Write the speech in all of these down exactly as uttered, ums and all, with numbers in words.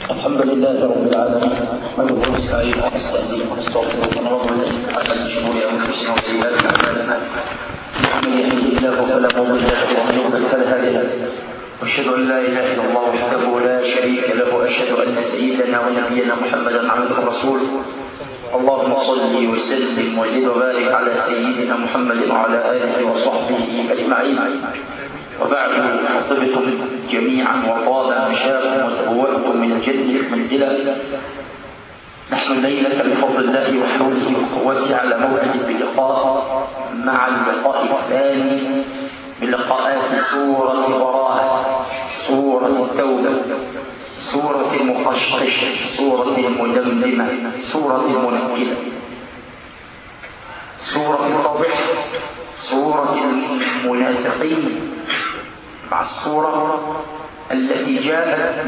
الحمد لله رب العالمين، نحمده ونستعينه ونستهديه ونستغفره ونعوذ بالله من شرور انفسنا وسيئات اعمالنا. من يهده الله فلا مضل له ومن يضلل فلا هادي له، واشهد ان لا اله الا الله وحده لا شريك له، واشهد ان سيدنا ونبينا محمدا عبده ورسوله. اللهم صل وسلم وزد وبارك على سيدنا محمد وعلى اله وصحبه اجمعين. وبعد، طبتم جميعا وطاب مشاكم وتبوأتم من الجنة منزلا. نحن الليلة بفضل الله وحوله وقوته على موعد بلقاء مع اللقاء الثاني من لقاءات سورة براءة، سورة التوبة، سورة المقشقشة، سورة المدمدمة، سورة المنكلة، سورة الطبع، سورة المنافقين، مع السورة التي جاءت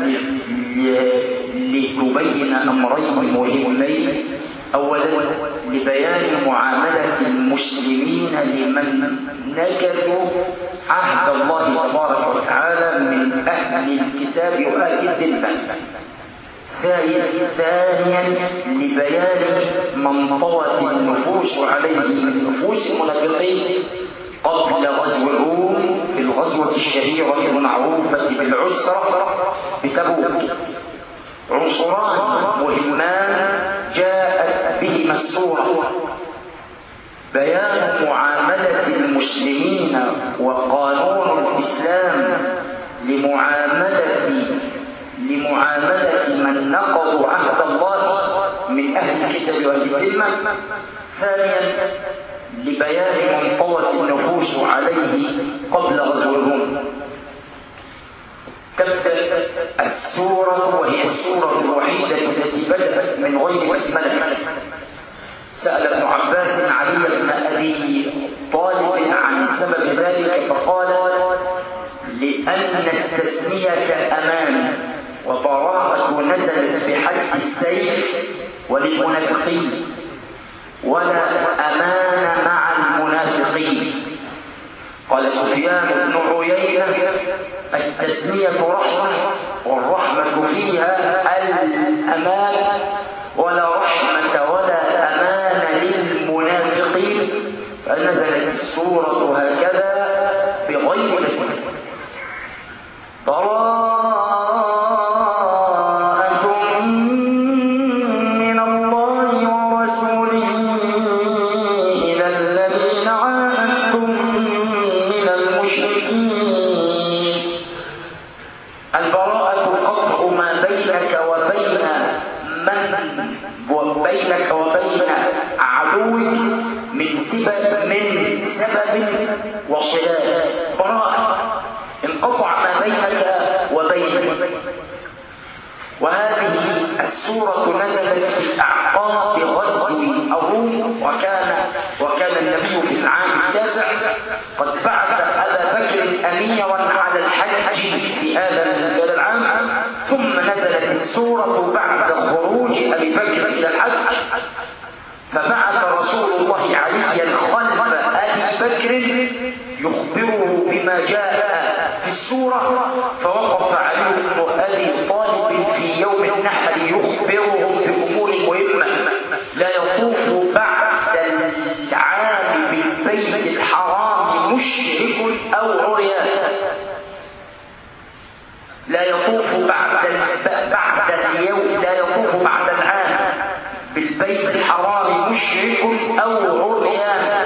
لتبين أمرين مهمين. أولا، لبيان معاملة المسلمين لمن نكثوا عهد الله تبارك وتعالى من أهل الكتاب وأهل الذمة. ثانيا، لبيان من طوت النفوس عليه من نفوس المنافقين قبل غزو الروم في الغزوة الشهيرة المعروفة بالعسرة بتبوك. عنصران مهمان جاءت بهما السورة: بيان معاملة المسلمين وقانون الإسلام لمعاملة لمعاملة من نقضوا عهد الله من أهل الكتاب وأهل الذمة. ثانيا، لبيان من طوت النفوس عليه قبل غزو الروم. تبدأ السورة وهي السورة الوحيدة التي بدأت من غير بسملة. سأل ابن عباس علي بن أبي طالب عن سبب ذلك فقال: لأن التسمية أمان، وبراءة نزلت بحد السيف وللمنافقين، ولا أمان مع المنافقين. قال سفيان بن عيينة: التسمية رحمة، والرحمة فيها الأمان، ولا رحمة ولا أمان للمنافقين. فنزلت السورة هكذا بغير اسم: بينك وبين عدوك من سبب من سبب وصلات. براءة، انقطع ما بينك وبينه. وهذه السورة نزلت في أعقاب غزو الروم، وكان وكان النبي في العام التاسع قد بعث أبا بكر أميرا على الحج في هذا العام. ثم نزلت السورة بعد خروج أبي بكر إلى الحج، فبعث رسول الله عليا خلف أبي بكر يخبره بما جاء في السورة. فوقف علي بن أبي طالب في يوم النحر يخبرهم بأمور مهمة: لا يطوف بعد العام بالبيت الحرام مشرك أو عريان. لا يطوف بعد بعد اليوم لا يطوف بعد العام بالبيت الحرام مشرك أو عريان.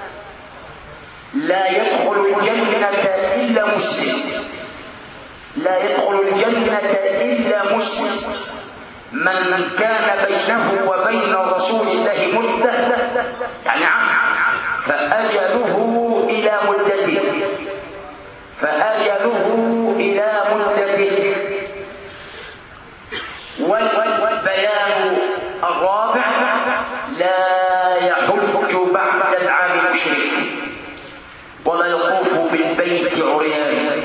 لا يدخل الجنة إلا مسلم. لا يدخل الجنة إلا مسلم. من كان بينه وبين رسول الله مدة، يعني عام، فأجله إلى مدته فأجله إلى مدته. والبيان الرابع: لا يحج بعد العام مشرك، ولا يطوف بالبيت عريان.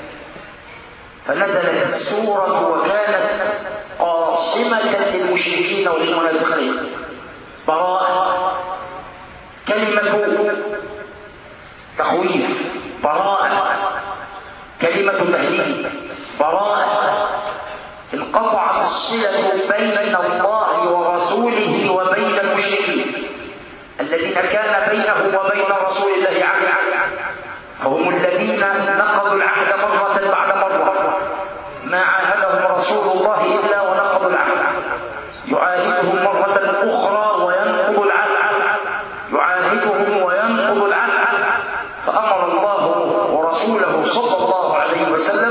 فنزلت السورة وكانت قاصمة للمشركين وللمنافقين. براءة، كلمة تخويف، براءة كلمة تهديد، براءة انقطعت الصلة بين الله ورسوله وبين المشركين الذين كان بينه وبين رسول الله عهد، فهم الذين نقضوا العهد مرة بعد مرة، ما عاهدهم رسول الله إلا ونقضوا العهد، يعاهدهم مرة أخرى وينقض العهد، يعاهدهم وينقض العهد. فأمر الله ورسوله صلى الله عليه وسلم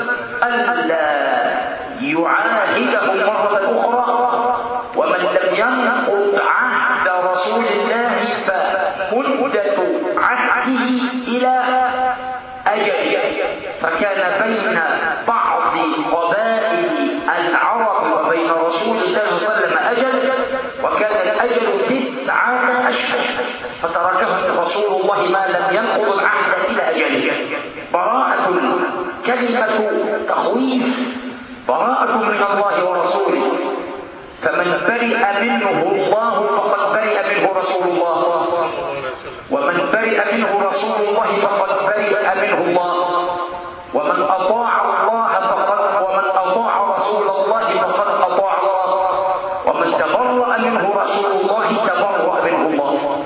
ألا يعاهدهم مرة أخرى، ومن لم ينقض عهد رسول الله فمدة عهده إلى أجل. فكان بين بعض قبائل العرب وبين رسول الله صلى الله عليه وسلم أجل، وكان الأجل تسعة أشهر، فتركهم رسول الله ما لم ينقض العهد إلى أجل. براءة كلمة تخويف، براءة من الله ورسوله، فمن برئ منه الله فقد برئ منه رسول الله، ومن برئ منه رسول الله فقد برئ منه الله، ومن أطاع الله فقد ومن أطاع رسول الله فقد أطاع الله، ومن تبرأ منه رسول الله تبرأ منه الله.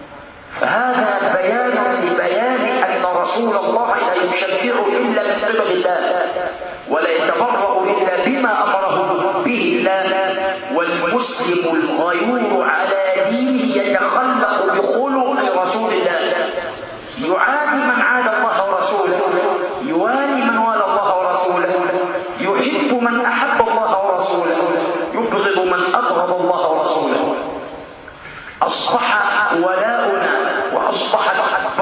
فهذا بيان لبيان أن رسول الله لا يشفع إلا من قبل الله، ولا يتبرأ إلا بما أمره به الله. والمسلم الغيور على دينه يتخلق بخلق رسول الله، يعادي من عاد الله ورسوله، يوالي من والى الله ورسوله، يحب من أحب الله ورسوله، يبغض من أبغض الله ورسوله. أصبح ولاؤنا وأصبحت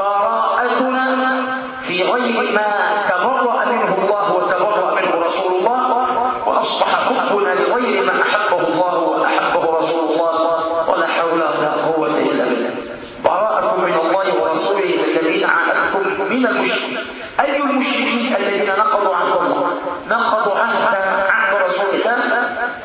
براءتنا في غير ما تبرأ منه الله وتبرأ منه رسول الله، وأصبح حبنا لغير ما أحبه الله وأحبه رسول الله، ولا حول ولا قوة إلا بالله. براءة من الله ورسوله الذين عاهدتم من المشركين. أي المشركين؟ الذين نقضوا عهد الله، نقضوا عهد عهد رسول الله،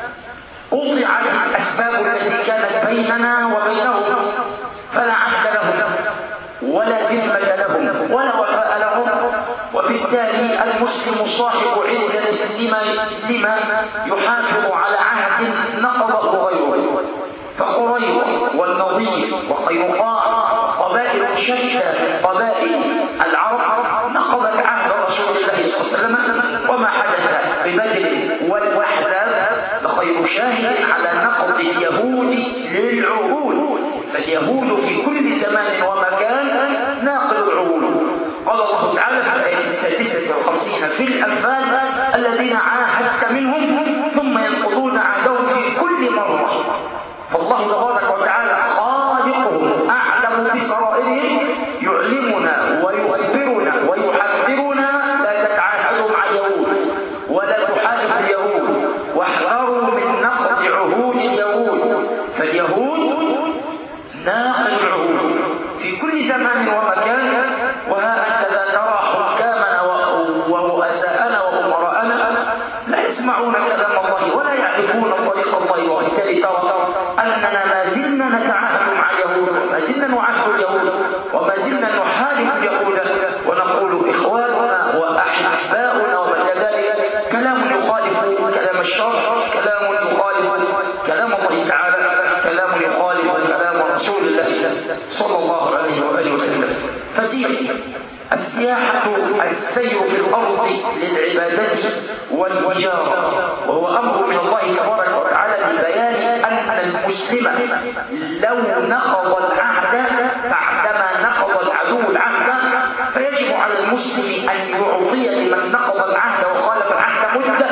قطعت الأسباب التي كانت بيننا وبينهم، فلا عهد لهم ولا ذمة لهم ولا وفاء لهم. وبالتالي المسلم صاحب عزة لما لما يحافظ على عهد نقضه غيره. فقريظ والنضير وقينقاع قبائل شتى من قبائل العرب نقضت عهد رسول الله صلى الله عليه وسلم، وما حدث ببدر والأحزاب لخير شاهد على نقض اليهود للعهود. فاليهود في كل زمان ومكان ناقض العهود. قال الله تعالى في الآية السادسة والخمسين في الأنفال: الذين عاهدت منهم ثم ينقضون عهدهم في كل مرة. فالله تبارك وتعالى خالقهم أعلم بسرائرهم، يعلمنا ويخبرنا ويحذرنا: لا تتعاهدوا مع اليهود ولا تحالفوا اليهود، واحذروا من نقض عهود اليهود. فاليهود ناقض العهود في كل زمان ومكان. وها أنت لا ترى حكامنا ورؤساءنا وأمراءنا لا يسمعون كلام الله ولا يعرفون طريق الله، وبالتالي ترى أننا ما زلنا نتعاهد مع اليهود، ما زلنا نعاهد اليهود، وما زلنا نحارب اليهود ونقول إخواننا وأحباؤنا وبعد ذلك كلام يخالف كلام الشرع، كلام يخالف كلام الله تعالى، كلام يخالف كلام رسول الله صلى الله عليه وآله وسلم. فسير السياحة السير في الأرض للعبادة والتجارة، وهو أمر من الله تبارك وتعالى لبيان أن المسلم لو نقض العهد بعدما نقض العدو العهد، فيجب على المسلم أن يعطي لمن نقض العهد وخالف العهد مدة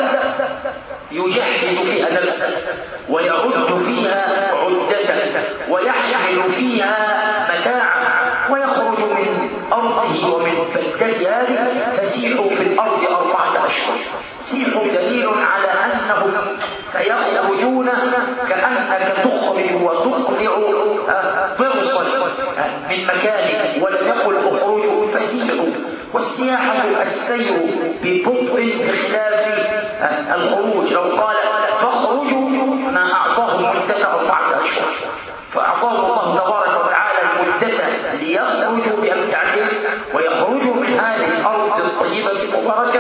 يجهز فيها نفسه ويعد فيها عدته ويحمل فيها متاعا، ويخرج من أرضه ومن بلدته فسيحوا في الأرض أربعة أشهر. سيحوا دليل على أنهم سيخرجون كأنك تخرج وتقلع ضرسا من مكانه، ولم يقل اخرجوا فسيحوا. والسياحة السير ببطء بخلاف الخروج. لو قال فاخرجوا ما أعطاه مدة أربعة أشهر، فأعطاه الله تبارك وتعالى المدة ليخرجوا بأمتعتهم ويخرجوا من هذه الأرض الطيبة المباركة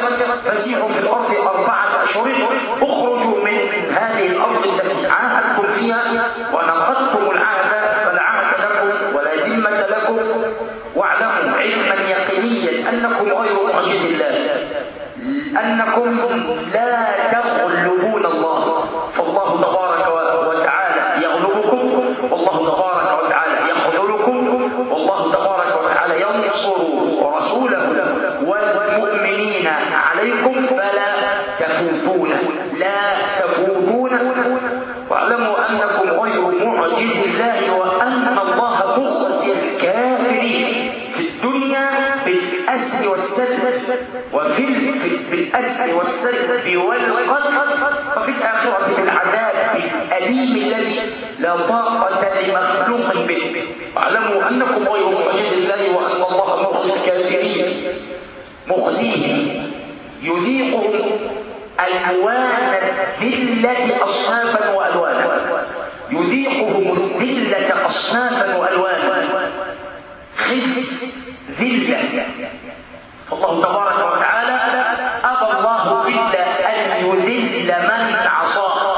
فسيحوا في الأرض أربعة أشهر اخرجوا من هذه الأرض التي عاهدتم فيها ونقضتم العهد فلا عهد لكم ولا ذمة لكم، واعلموا علما يقينيا أنكم غير معجز الله، أنكم لا تغلبون الله، فالله تبارك وتعالى يغلبكم والله تبارك وتعالى يخذلكم والله تبارك وتعالى ينصر ورسوله والمؤمنين عليكم فلا تفوتون لا تفوتون، واعلموا أنكم غير معجز الله وأن الله مخزي الكافرين في الدنيا بالأسر والسلب وفي بالأسر والسلب والقتل، وفي الآخرة بالعذاب الأليم الذي لا طاقة لمخلوق به، واعلموا أنكم غير معجز الله وأن الله مخزي الكافرين مخزيهم يذيقهم ألوان الذلة أصنافا وألوانا، يذيقهم الذلة أصنافا وألوانا، خزي ذلة، فالله تبارك وتعالى أبى الله إلا أن يذل من عصاه،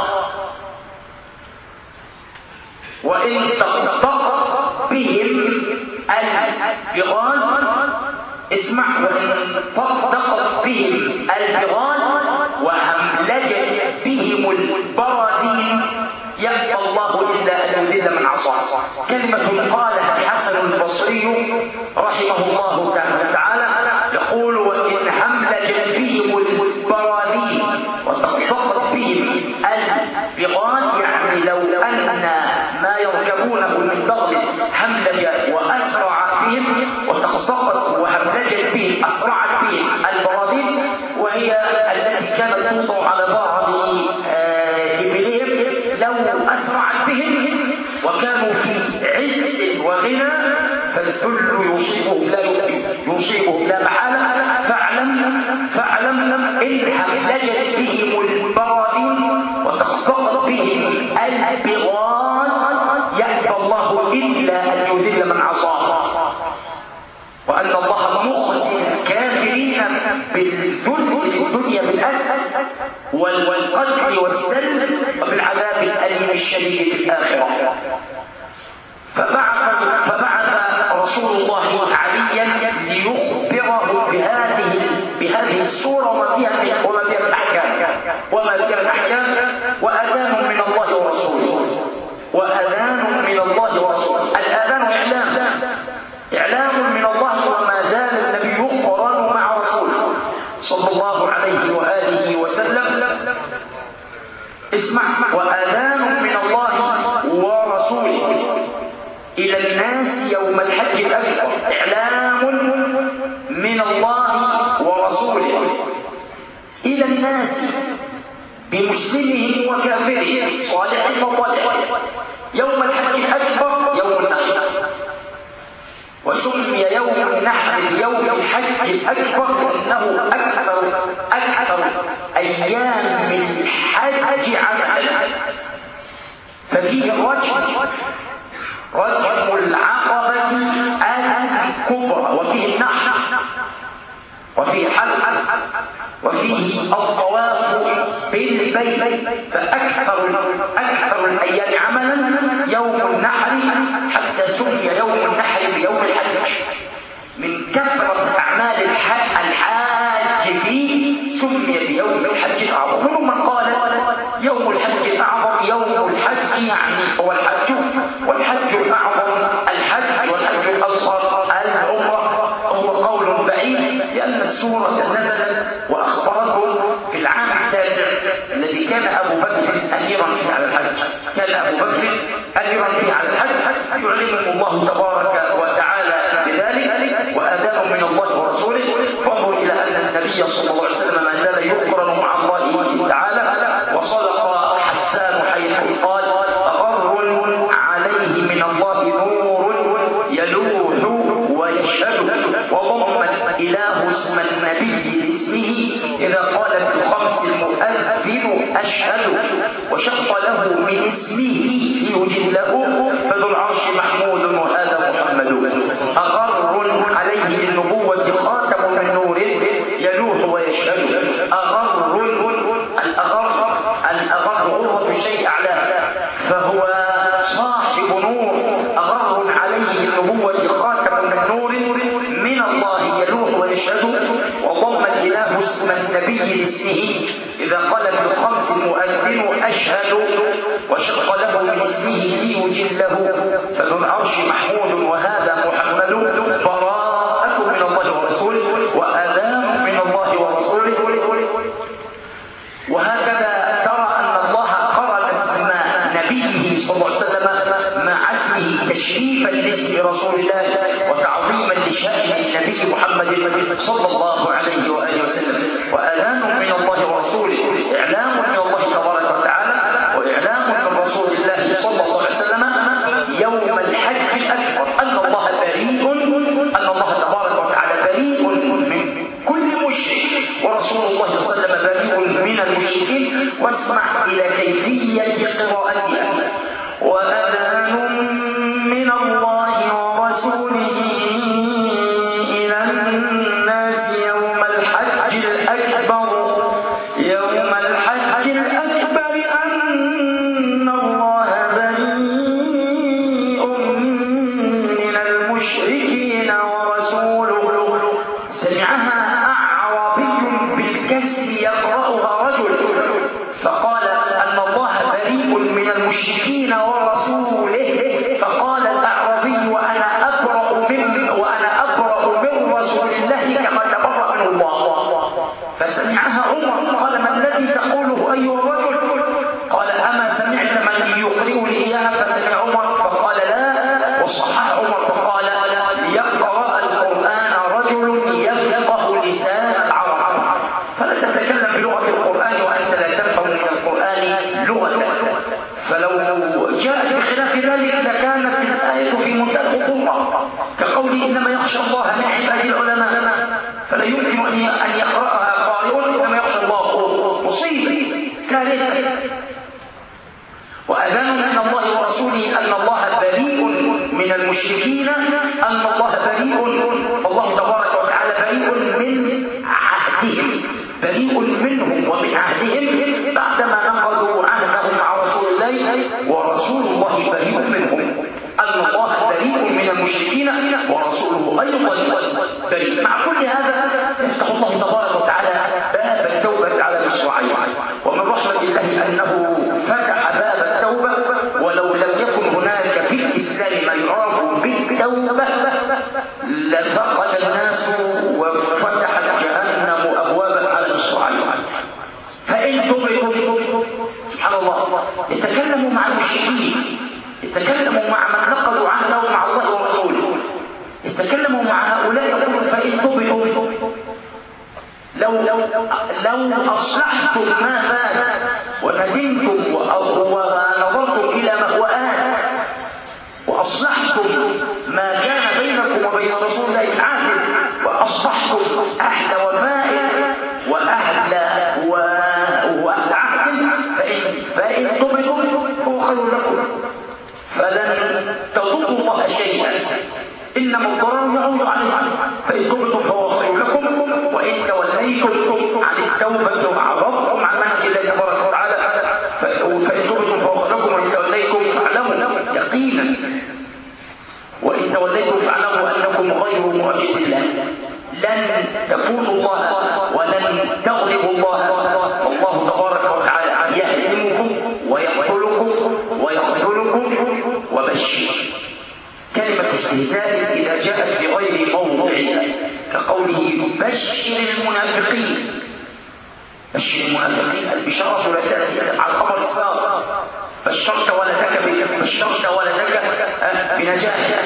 وإن تقطق بهم البغال اسمع وإن تقطق بهم البغال وهملجت بهم البراذين يأبى الله إلا أن يذل من عصاه. كلمة قالها الحسن البصري رحمه الله تعالى يقول وإن هملجت بهم البراذين وتقطقت بهم البغال، يعني لو أن ما يركبونه من بغل هملج وأسرع بهم وتقطقت وهملجت بهم أسرعت بهم البراذين، وهي التي كانت توضع على بعض إبلهم، لو أسرعت بهم وكانوا في عز وغنى فالذل يصيبهم لا يصيبهم لا محالة، فاعلم فاعلم إن هملجت بهم البراذين وتقطقت بهم البغال يأبى الله إلا أن يذل من عصاه، وأن الله مخزي الكافرين بالذل في الدنيا بالأسف والقتل والسلب وبالعذاب الأليم الشديد في الآخرة. فبعث فبعث رسول الله عليا ليخبره بهذه بهذه السورة وما فيها وما فيها الأحكام وما فيها الأحكام وأذان من الله ورسوله وأذان من الله ورسوله. الأذان إعلام إعلام من الله، وما زال النبي يقرن مع رسوله صلى الله عليه وآله وسلم. اسمع وأذان من الله ورسوله إلى الناس يوم الحج الأكبر، إعلام من الله ورسوله إلى الناس بمسلمهم وكافرهم صالحهم وطالحهم يوم الحج الأكبر يوم النحر، وسمي يوم النحر يوم الحج الأكبر لأنه أكثر أكثر أيام الحج عملا، ففيه الرجم رجم العقبة الكبرى وفيه النحر وفيه حلق وفيه الطواف بالبيت، فأكثر أكثر الأيام عملا يوم النحر حتى سمي يوم النحر بيوم الحج من كثرة أعمال الحج فيه سمي بيوم الحج الأعظم. منهم من قال يوم الحج الأعظم يوم الحج يعني هو الحج، والحج الأعظم الحج والحج الأصغر العمرة، هو قول بعيد لأن السورة نزلت وأخبرتهم في العام التاسع الذي كان أبو بكر أميرا فيه على الحج، كان أبو بكر أميرا فيه على الحج يعلمه الله تبارك وتعالى بذلك وأذان من الله ورسوله. وانظر إلى أن النبي صلى الله عليه وسلم ما زال يقرن مع الله تعالى، وصدق حسان حيث قال أغر عليه من الله نور يلوح ويشهد، وضم الإله اسم النبي لاسمه إذا قال بالخمس المؤذن أشهد، وشق له من اسمه ليجله فذو العرش محمود وهذا محمد. أغر عليه بالنبوة خاتم من نور يلوح ويشهد، اسم النبي لاسمه، إذا قال في الخمس المؤذن أشهد وشق له من اسمه ليجله، فذو العرش محمود وهذا محمد، براءة من الله ورسوله وأذان من الله ورسوله. وهكذا ترى أن الله قرن اسماء نبيه صلى الله عليه وسلم مع اسمه تشريفا لاسم رسول الله وتعظيما لشأن النبي محمد صلى الله عليه وآله وسلم. وأذان من الله ورسوله، إعلام من الله تبارك وتعالى وإعلام من رسول الله صلى الله عليه وسلم يوم الحج الأكبر أن الله بريء، أن الله تبارك وتعالى بريء من كل مشرك، ورسول الله صلى الله عليه وسلم بريء من المشركين. واسمع إلى كيفية قراءتها: وأذان من الله ورسوله إلى الناس يوم الحج الأكبر، يوم الحج الأكبر أن الله بريء من المشركين ورسوله. سمعها أعرابي بالكسر يقرأها رجل فقال أن الله بريء من المشركين ورسوله، فقال الأعرابي وأنا أبرأ من وأنا أبرأ من رسول الله كما تبرأ من الله. فسمعها عمر قال: ما الذي تقوله أيها الرجل؟ قال: أما سمعت من يقرئني إياها؟ فسمع عمر فقال: لا. وصحح عمر فقال: ليقرأ القرآن رجل يفقه لسان العرب. فلا تتكلم بلغة القرآن وأنت لا تفهم من القرآن لغة. فلو جاءت بخلاف ذلك لكانت الآية في منتهى الخطورة، كقول إنما يخشى الله من عباد العلماء، فلا يمكن أن يقرأها قارئ إنما يخشى الله، مصيبة كارثة. وأذان من الله ورسوله أن الله بريء من المشركين، أن الله بريء، والله تبارك وتعالى بريء من عهدهم، بريء منهم ومن عهدهم بعدما نقضوا عهدهم مع رسول الله، ورسول الله بريء منهم. أن الله بريء من المشركين ورسوله أيضا بريء. مع كل هذا يفتح الله تبارك وتعالى باب التوبة على المشروعين، ومن رحمة الله أنه فتح باب التوبة، ولو لم يكن هناك في الإسلام ما يعرف بالتوبة لفقد الناس وفتحت جهنم أبوابا على المشروعين. فإن تبعوا سبحان الله يتكلموا مع المشركين، يتكلموا مع من نقضوا عهدهم مع الله ورسوله، يتكلموا مع هؤلاء يقولون: فإن تبعوا لو لو لو أصلحتم ما فات وندمتم ونظرتم إلى مهوآت وأصلحتم ما كان بينكم وبين رسول الله العهد وأصبحتم أهل وفاء وأهل وأهل عهد، فإن تبعوا فهو خير لكم، فلن تضروا الله شيئا، إنما الضرر يعود عليكم. فإن تبتم فهو خير لكم، وإن توليتم عن التوبة وأعرضتم عن منهج الله تبارك وتعالى فإن تبتم فهو خير لكم، وإن توليتم فاعلموا يقينا وإن توليتم فاعلموا أنكم غير معجز الله، لن تفوتوا الله ولن تغلبوا الله، والله تبارك وتعالى يهزمكم ويقتلكم ويقتلكم. وبشر كلمة استهزاء إذا جاءت في غير موضعها كقوله: بشر المنافقين. بشر المنافقين، البشارة لا تأتي على الخبر السابق. بشرت ولدك بشرت ولدك بنجاح،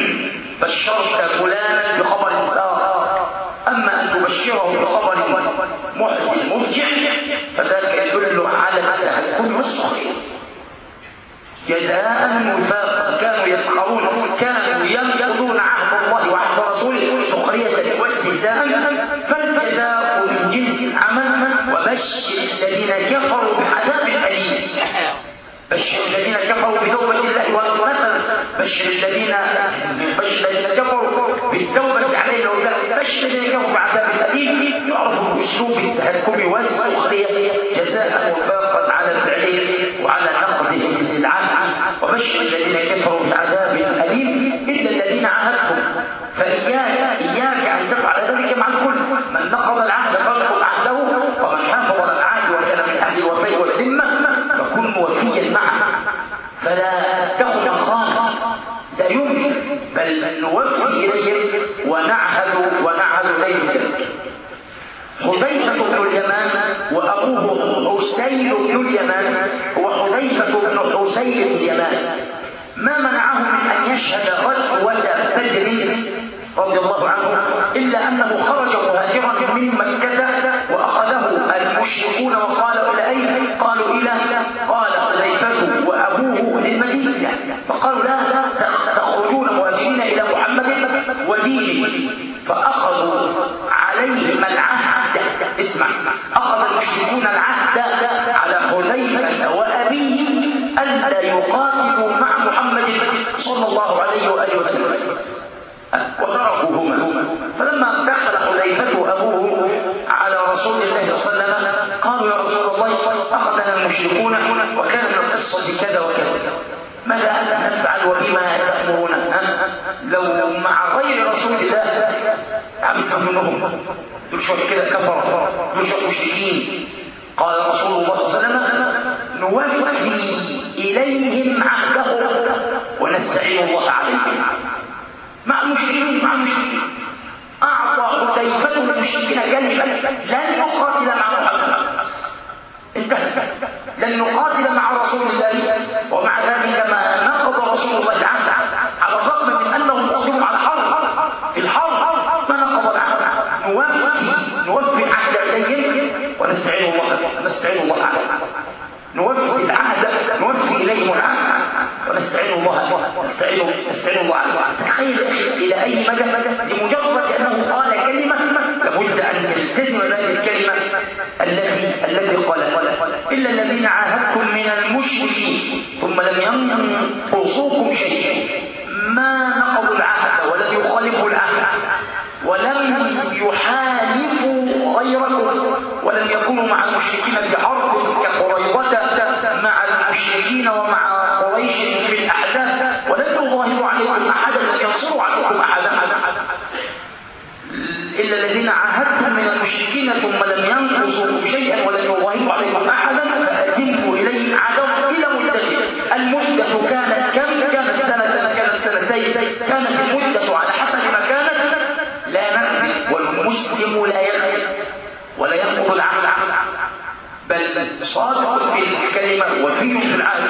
بشرت فلانا بخبر سابق. أما أن تبشره بخبر محزن مفجع فذلك يدل على التهكم والسخرية. جزاء وفاقا، كانوا يسخرون، كانوا ينقضون عهد الله وعهد رسوله سخرية واستهزاء، فالجزاء من جنس العمل. وبشر الذين كفروا بعذاب أليم، بشر الذين كفروا بتوبة الله ورحمته، بشر الذين بشر الذين كفروا بالتوبة عليه وذلك، بشر الذين كفروا بعذاب أليم. يعرف بأسلوب التهكم والسخرية جزاء وفاقا على فعله وعلى نقضه للعهد. وبشر الذين كفروا بعذاب أليم إلا الذين عاهدتم. فإياك إياك أن تفعل ذلك مع الكل. من نقض العهد فانقض عهده حذيفة بن اليمان وأبوه حسين بن اليمان هو حذيفة بن حسين اليمان، ما منعه من أن يشهد غزوة بدر رضي الله عنه إلا أنه خرج مهاجرا من مكة وأخذه المشركون وقالوا إلى أين؟ قالوا إلى قال حذيفة وأبوه للمدينة، فقالوا لا تخرجون مهاجرين إلى محمد ودينه، فأخذوا عليهم العهد. اسمع، أخذ المشركون العهد على حذيفة وأبيه ألا يقاتلوا مع محمد صلى الله عليه وآله وسلم وتركوهما. فلما دخل حذيفة وأبوه على رسول الله صلى الله عليه وسلم قالوا يا رسول الله أخذنا المشركون وكان من القصة كذا وكذا، ماذا نفعل وبما تأمرنا؟ لو مع غير رسول الله عبس منهم دول شوية كده كفر، دول شوية مشركين. قال رسول الله صلى الله عليه وسلم نوفي إليهم عهدهم ونستعين الله عليهم. مع المشركين مع المشركين أعطى حذيفة المشركين كلمة لن نقاتل مع محمد، انتهى، لن نقاتل مع رسول الله. ومع ذلك ما نقض رسول الله العهد على الرغم من أنهم أصبحوا على حرب، في الحرب ما نقض العهد. نوفي نوفي العهد إليهم ونستعين الله نستعين الله عليهم، نوفي العهد نوفي إليهم العهد ونستعين الله نستعين نستعين الله عليه. تخيل إلى أي مدى لمجرد أنه قال كلمة لابد أن يلتزم هذه الكلمة التي التي قالها. إلا الذين عاهدتم من المشركين ثم لم ينقصوكم شيئا، ما نقضوا العهد ولم يخالفوا العهد ولم يحالفوا غيركم ولم يكونوا مع المشركين في حرب كقريظة مع المشركين ومع قريش في الأحزاب، ولم يظاهروا عليكم أحدا، لم ينصروا عليكم أحدا. إلا الذين عاهدتم من المشركين ثم لم ينقصوا شيئا ولم يظاهروا عليكم أحدا فأتموا إليه عهدهم إلى مدته. المدة كانت كم؟ كانت سنة، كانت سنتين، كانت المدة على حسب ما كانت لا نخفي، والمسلم لا يخفي ولا ينقض العهد بل صادق في الكلمة وفي في العهد.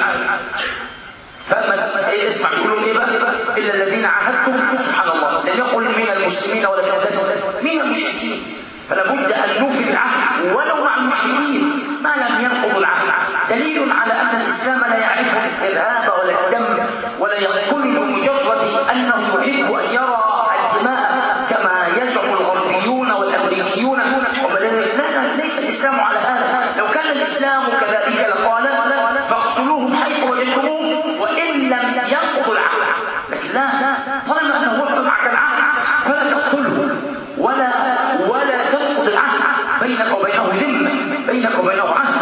فما اسمع يقولون ايه بقى؟ الا الذين عاهدتم، سبحان الله، لم يقل من المسلمين ولا من المشركين، فلا بد ان نوفي العهد ولو مع المشركين ما لم ينقض العهد. دليل على ان الاسلام لا يعرف الارهاب ولا الدم ولا يقول بمجرد انه يحب ان يرى الدماء كما يزعم الغربيون والامريكيون. لا، ليس الاسلام على هذا. لو كان الاسلام كذلك لقال فاقتلوهم حيث وجدتموهم وان لم ينقضوا العهد، لكن لا، طالما انه وقف معك العهد فلا تقتله ولا ولا تنقض العهد، بينك وبينه ذمه، بينك وبينه عهد.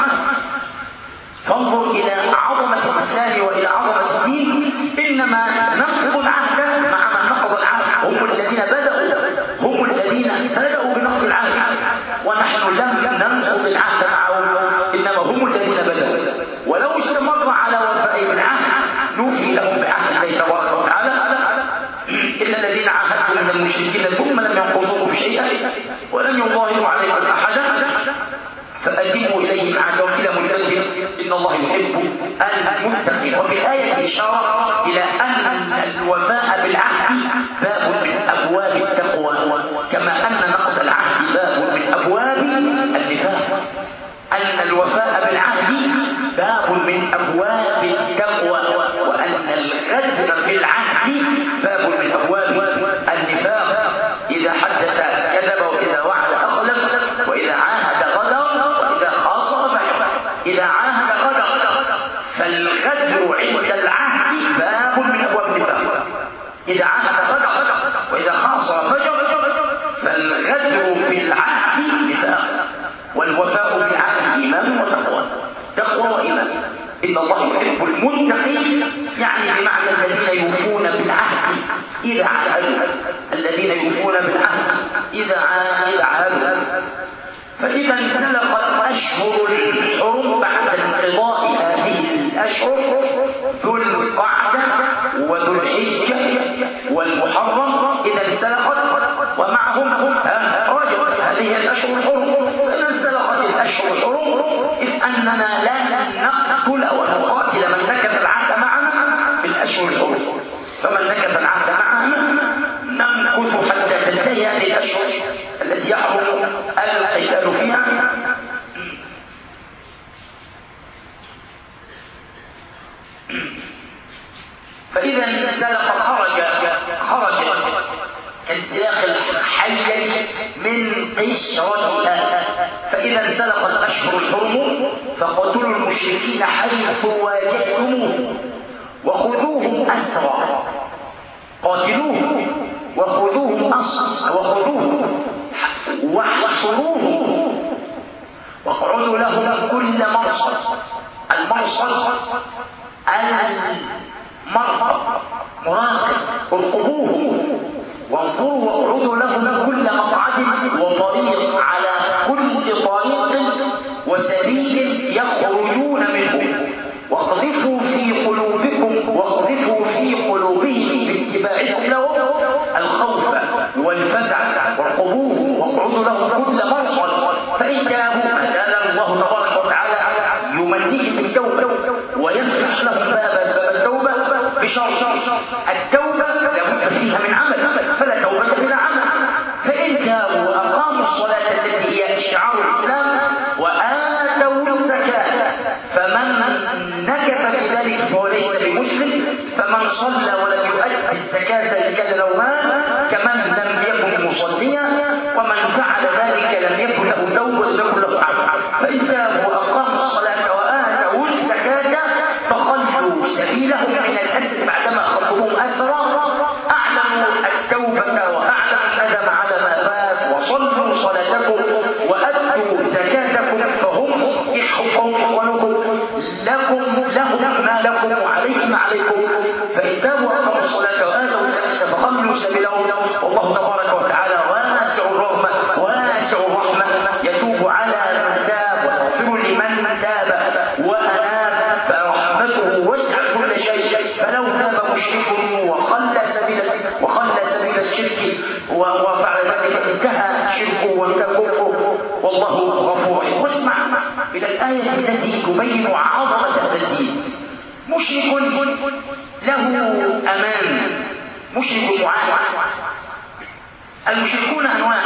فانظر الى عظمه الاسلام والى عظمه الدين. انما ننقض العهد مع من نقض العهد، هم الذين بداوا هم الذين بداوا بنقض العهد، ونحن لم ننقض العهد معهم، انما هم الذين بداوا. ولو استمر على وفاء العهد نوفي لهم بعهد الله تبارك وتعالى. الا الذين عاهدتم من المشركين ثم لم ينقضوكم شيئا ولم يظاهروا عليكم احدا فأتموا إليهم عهدهم إلى مدته، إن الله يحب المتقين. وفي الآية إشارة إلى أن الوفاء بالعهد باب من أبواب التقوى، كما أن نقض العهد باب من أبواب النفاق. أن الوفاء بالعهد باب من أبواب التقوى، وأن الغدر بالعهد باب من أبواب النفاق. إذا حدث كذب وإذا وعد أخلف وإذا عاهد غدر وإذا خاصم فجر. إذا عاهد غدر فالغدر عند العهد باب من أبواب النفاق. إذا عاهد غدر وإذا خاصم فجر فالغدر في العهد نفاق، والوفاء بالعهد إيمان وتقوى، تقوى وإيمان. إن الله يحب المتقين، يعني بمعنى الذين يوفون بالعهد إذا عاهدوا، الذين يوفون بالعهد إذا عاهدوا. فإذا انسلخت أشهر الحرم بعد انقضاء هذه الأشهر ذو القعدة وذو الحجة والمحرم، إذا انسلخت ومعه معهم رجل. هذه الأشهر الحرم، فإن انسلخت الأشهر الحرم إذ أننا لا نقتل ونقاتل من نكث العهد معنا في الأشهر الحرم، فمن نكث العهد معنا نمكث حتى تنتهي هذه الأشهر التي يحرم القتال فيها. فإذا انسلخ خرج خرج كانسلاخ الحية من قشرتها. فإذا انسلخ الأشهر الحرم فقتلوا المشركين حيث وجدتموهم وخذوهم أسرى، قاتلوهم وخذوهم أسرى وخذوهم واحصروهم واقعدوا لهم كل مرصد. المرصد المرقب مراقب، ارقبوهم وانظروا واقعدوا لهم كل مقعد وطريق، على كل طريق وسبيل يخرجون منه، واقذفوا في قلوبكم واقذفوا في قلوبهم باتباعكم لهم الخوف والفزع، وارقبوهم واقعدوا لهم كل مرصد. فإن تابوا فسأل الله تبارك وتعالى يمنيهم بالتوبة ويفتح لهم باب التوبة بشرط التوبة لابد فيها من عمل، فلا توبة بلا عمل. فإن تابوا وأقاموا الصلاة التي هي شعار الإسلام وآتوا الزكاة فمن نكث بذلك فهو ليس بمسلم. فمن صلى ولم يؤدي الزكاة كان لو مات كمن لم يكن مصليا، ومن فعل ذلك لم يكن له توبة ولم يكن له عمل. فإن تابوا وأقاموا الصلاة وآتوا الزكاة فخلوا سبيلهم من الأسر بعدما خطبهم أسرا، أعلموا التوبة وأعلموا الندم على ما فات، وصلوا صلاتكم وأدوا زكاتكم فهم إخوانكم لكم لهم ما لكم وعليهم ما عليكم. فإن تابوا وأقاموا الصلاة وآتوا الزكاة فخلوا سبيلهم. والله تبارك وتعالى واسع الرحمة واسع الرحمة، يتوب على من تاب ويغفر لمن تاب وأناب، فرحمته وسعت كل شيء. فلو تاب مشرك وخلى سبيل وخلى سبيل الشرك وفعل ذلك انتهى شركه وانتهى كفره، والله غفور. واسمع إلى الآية التي تبين عظمة هذا الدين. مشرك له أمان، مشرك معاهد. المشركون أنواع: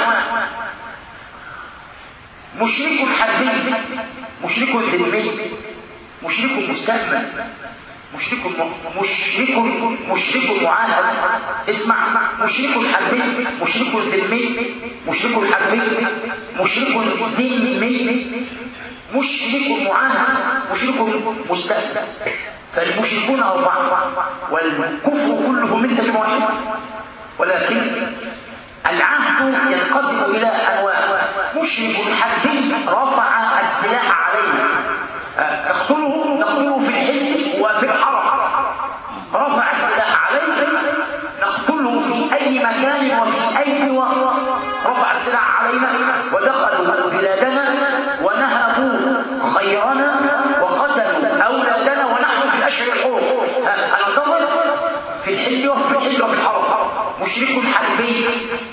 مشرك حربي، مشرك ذمي، مشرك مستأمن، مشرك مشرك مشرك معاهد. اسمع: مشرك حربي، مشرك ذمي، مشرك حربي، مشرك ذمي، مشرك معاهد، مشرك مستأمن. فالمشركون أربعة والكفر كله ملة واحدة، ولكن العهد ينقسم إلى أنواع. مشرك حربي رفع السلاح عليه، نقتله نقتله في الحل وفي الحرم. رفع السلاح عليه نقتله في أي مكان وفي أي وقت. رفع السلاح علينا ودخلوا بلادنا ونهبوا خيرنا وقتلوا أولادنا ونحن في الأشهر الحرم. هننتظر في الحل وفي الحل وفي الحرم. مشرك حربي.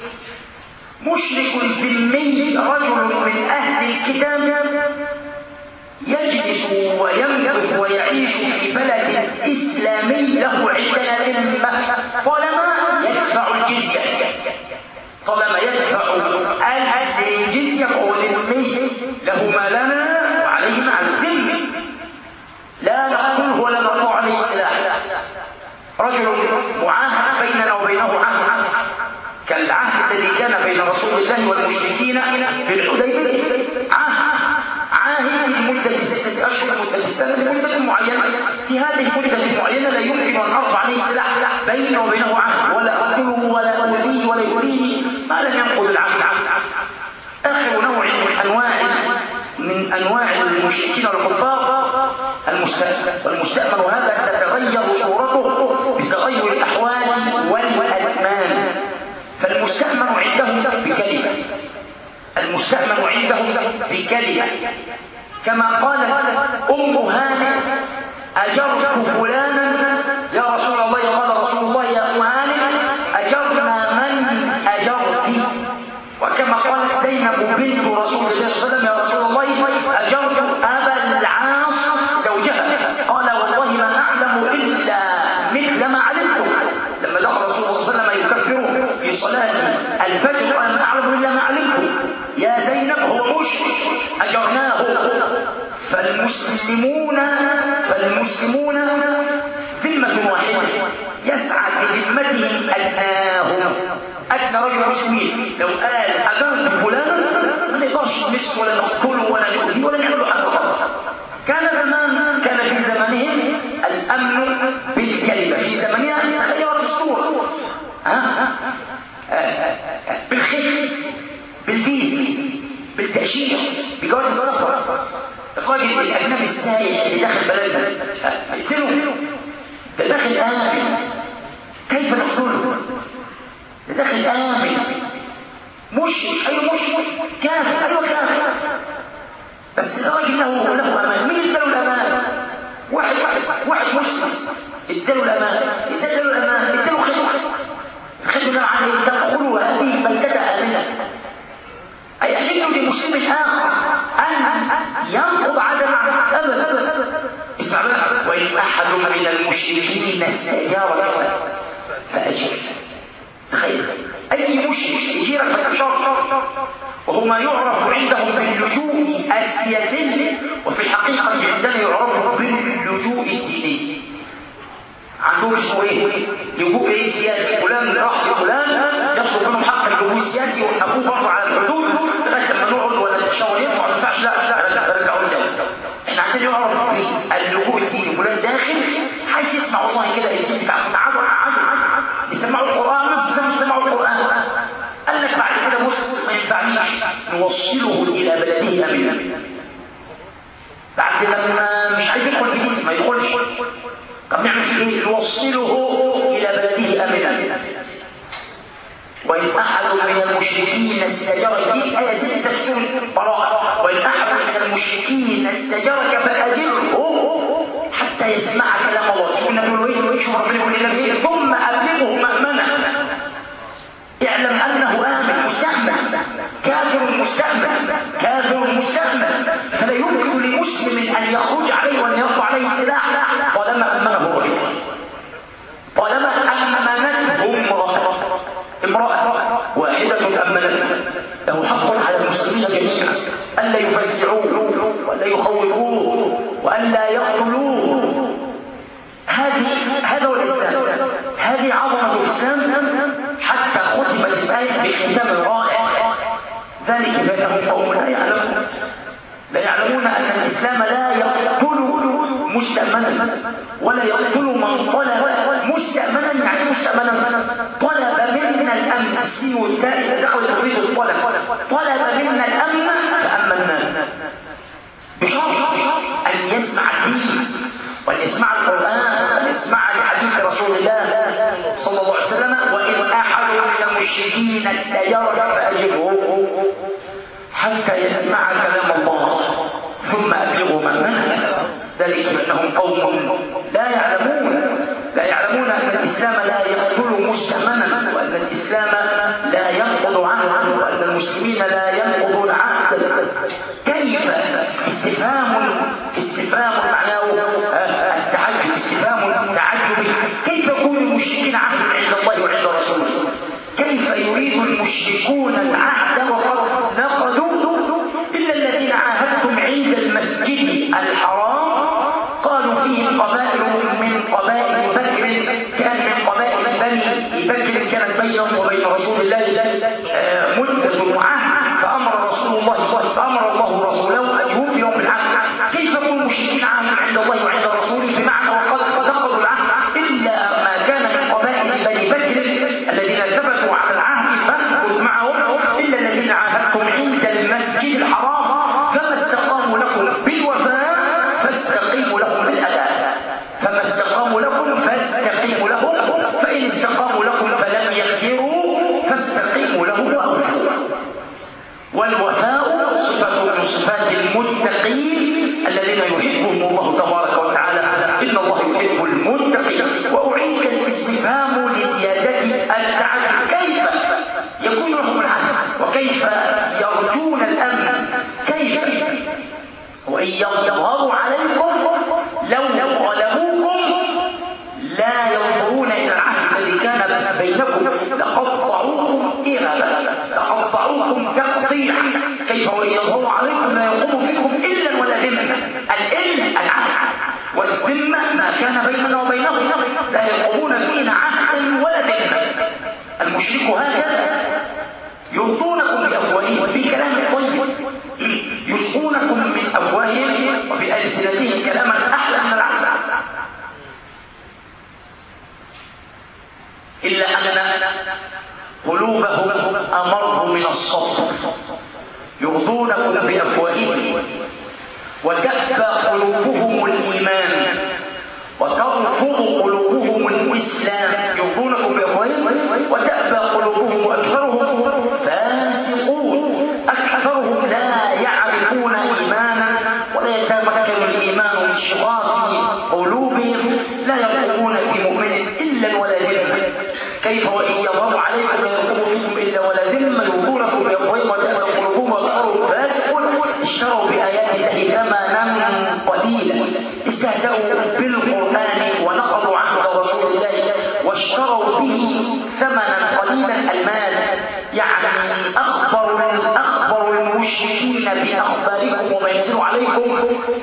مشرك ذمي رجل من أهل الكتاب يجلس ويمكث ويعيش في بلد إسلامي له عندنا ذمة طالما يدفع الجزية، طالما يدفع الجزية فهو ذمي له ما لنا وعليه مع الذمة، لا نقتله ولا نرفع عليه السلاح. رجل معاهد بيننا وبينه عهد كالعهد الذي كان بين رسول الله والمشركين في الحديبية، عهد عاهد لمدة ستة أشهر مدة سنة لمدة معينة. في هذه المدة المعينة لا يمكن أن أرفع عليه السلاح بيننا وبينه عهد، ولا أقتله ولا أؤذيه ولا يؤذيني ما لم ينقض العهد. آخر نوع من أنواع من أنواع المشركين والكفار المستأمن. والمستأمن وهذا تتغير صورته بتغير الأحوال والأزمان. فالمستأمن عندهم بكلمة، المستأمن عندهم بكلمة، كما قالت أم هانئ: أجرت فلانا يا رسول الله. قال رسول الله: يا أم هانئ أجرنا من أجرت. فالمسلمون فالمسلمون ذمة واحدة يسعى بذمتهم أدناهم. أدنى رجل مسلمين لو قال أجرت فلان ما نقدرش نمس ولا نقتله ولا نؤذيه ولا نعمله حاجة خالص. كان زمان كان في زمانهم الأمن بالكلمة، في زماننا تغيرت الصورة بالخير بالفيز بالتأشيرة بجواز السفر. الراجل الأجنبي السايح اللي داخل بلدنا اقتله، ده داخل آمن، كيف نقتله؟ ده داخل آمن، مش أيوه مش كافر، أيوه كافر، بس الراجل له له أمان. مين اداله الأمان؟ واحد واحد واحد مسلم اداله الأمان. إذا اداله الأمان اداله خدمة خدمة عليه تدخلوا هذه البلدة آمنة. أيحل لمسلم آخر أن ينقض عدم أبدا. اسمع بقى، وإن أحد من المشركين استجارك فأجره. تخيل أي مشرك يجيرك فتشرط، وهو ما يعرف عندهم باللجوء السياسي، وفي الحقيقة عندنا يعرف باللجوء الديني. عندهم اسمه ايه؟ لجوء ايه سياسي. فلان راح لفلان يطلب منهم حق اللجوء السياسي ويوقفوه برضه على الحدود لغايه لما نقعد ولا نتشاور ينفع ما ينفعش. لا لا لا رجعوا تاني. احنا عندنا يعرف باللجوء الديني. فلان داخل عايز يسمع والله كده الدين بتاعهم، عدل عدل يسمعوا القران بس يسمعوا القران. قال لك بعد كده بص ما ينفعنيش نوصله الى بلده امنا. بعد لما مش عايز يدخل جديد ما يدخلش. طب نعمل ايه؟ نوصله الى بلده امنا. وان احد من المشركين استجارك، دي ايه ست تفسير براءه. وان احد من المشركين استجارك فاجره حتى يسمع كلام الله. كنا بنقول ايه؟ شوف ربنا يقول لنا ايه؟ ثم ابلغه مأمنه. اعلم انه امن مستأمن، كافر مستأمن، كافر مستأمن، فلا يمكن لمسلم ان يخرج عليه وان يرفع عليه السلاح طالما امنه الرجل، طالما امنته امراه امراه واحده امنته. له حق على المسلمين جميعا الا يفزعوه ولا يخوفوه والا يقتلوه. هذه هذا هو الاسلام، هذه عظمه الاسلام، حتى ختمت الايه بختام رائع. ذلك بانهم قوم لا يعلمون لا يعلمون ان الاسلام لا يقتل مستأمنا ولا يقتل من طلب مستأمنا. يعني مستأمنا طلب منا الامن، السين والتاء دخل تفريد الطلب، طلب منا الامن فامناه بشرط ان يسمع الدين وان يسمع القران وان يسمع لحديث رسول الله صلى الله عليه وسلم. وان احد من المشركين استجارك فاجبه حتى يسمع كلام الله ثم ابلغه مأمنه. ذلك بانهم قوم لا يعلمون لا يعلمون ان الاسلام لا يقتل مستأمنا، وان الاسلام لا ينقض عنه، وان المسلمين لا ينقضون عهدا. كيف؟ استفهام استفهام معناه التعجب، استفهام تعجبي. كيف يكون المشركين عهدا عند الله وعند رسوله؟ كيف يريد المشركون العهد وقد نقضوا الا الذين عاهدتم عند المسجد الحرام؟ قالوا فيه قبائل من قبائل بكر، كان من قبائل بني بكر كانت بينهم وبين رسول الله مدة وعهد، فأمر رسول الله فأمر الله رسوله أن يوفيهم بالعهد. كيف يكون المشركين عهدا عند الله وعند رسوله بمعنى وقد نقضوا العهد إلا ما كان من قبائل بني بكر الذين ثبتوا على العهد فاثبت معهم، إلا الذين عاهدتم عند المسجد الحرام فما استقاموا لكم بالوفاء فاستقيموا لهم بالأداء، فما استقاموا لكم فاستقيموا لهم، فإن استقاموا لكم فلم يخيروا فاستقيموا لهم وأوفوا. والوفاء صفة من صفات المتقين الذين يحبهم الله تبارك وتعالى. إن الله يحب المتقين. وأعيد الاستفهام لزيادة التعجب. كيف يكون لهم العهد وكيف يرجون الأمن؟ كيف؟ وإن يظهروا عليكم لو غلبوكم لا ينظرون إلى العهد الذي كان بينكم لقطعوكم إربا، لقطعوكم تقطيعا. كيف وإن يظهروا عليكم لا يقوموا فيكم إلا ولا ذمة. والذمة ما كان بيننا وبينهم، لا يقومون فينا عهد ولا ذمة. المشرك هكذا يرضونكم بأفواههم بكلام طيب، يسقونكم من أفواههم وبألسنتهم كلاما أحلى من العسل، إلا أن قلوبهم أمر من الصبر. يرضونكم بأفواههم وتأبى قلوبهم الإيمان وترفض قلوبهم الإسلام. يرضونكم بأفواههم وتأبى قلوبهم وأكثرهم فاسقون. أكثرهم لا يعرفون إيمانا ولا يتمكن الإيمان من شغاف قلوبهم، لا يرقبون في مؤمن إلا ولا ذمة. كيف وإن يظهر عليكم لا يرقب فيكم إلا ولا ذمة. يرضونكم بأفواههم وتأبى قلوبهم وأكثرهم فاسقون. اشتروا بآيات الله ثمنا قليلا، استهزأوا بالقرآن ونقضوا عهد رسول الله واشتروا به ثمنا قليلا المال. يعني أخبر أخبر المشركين بأخباركم وما ينزل عليكم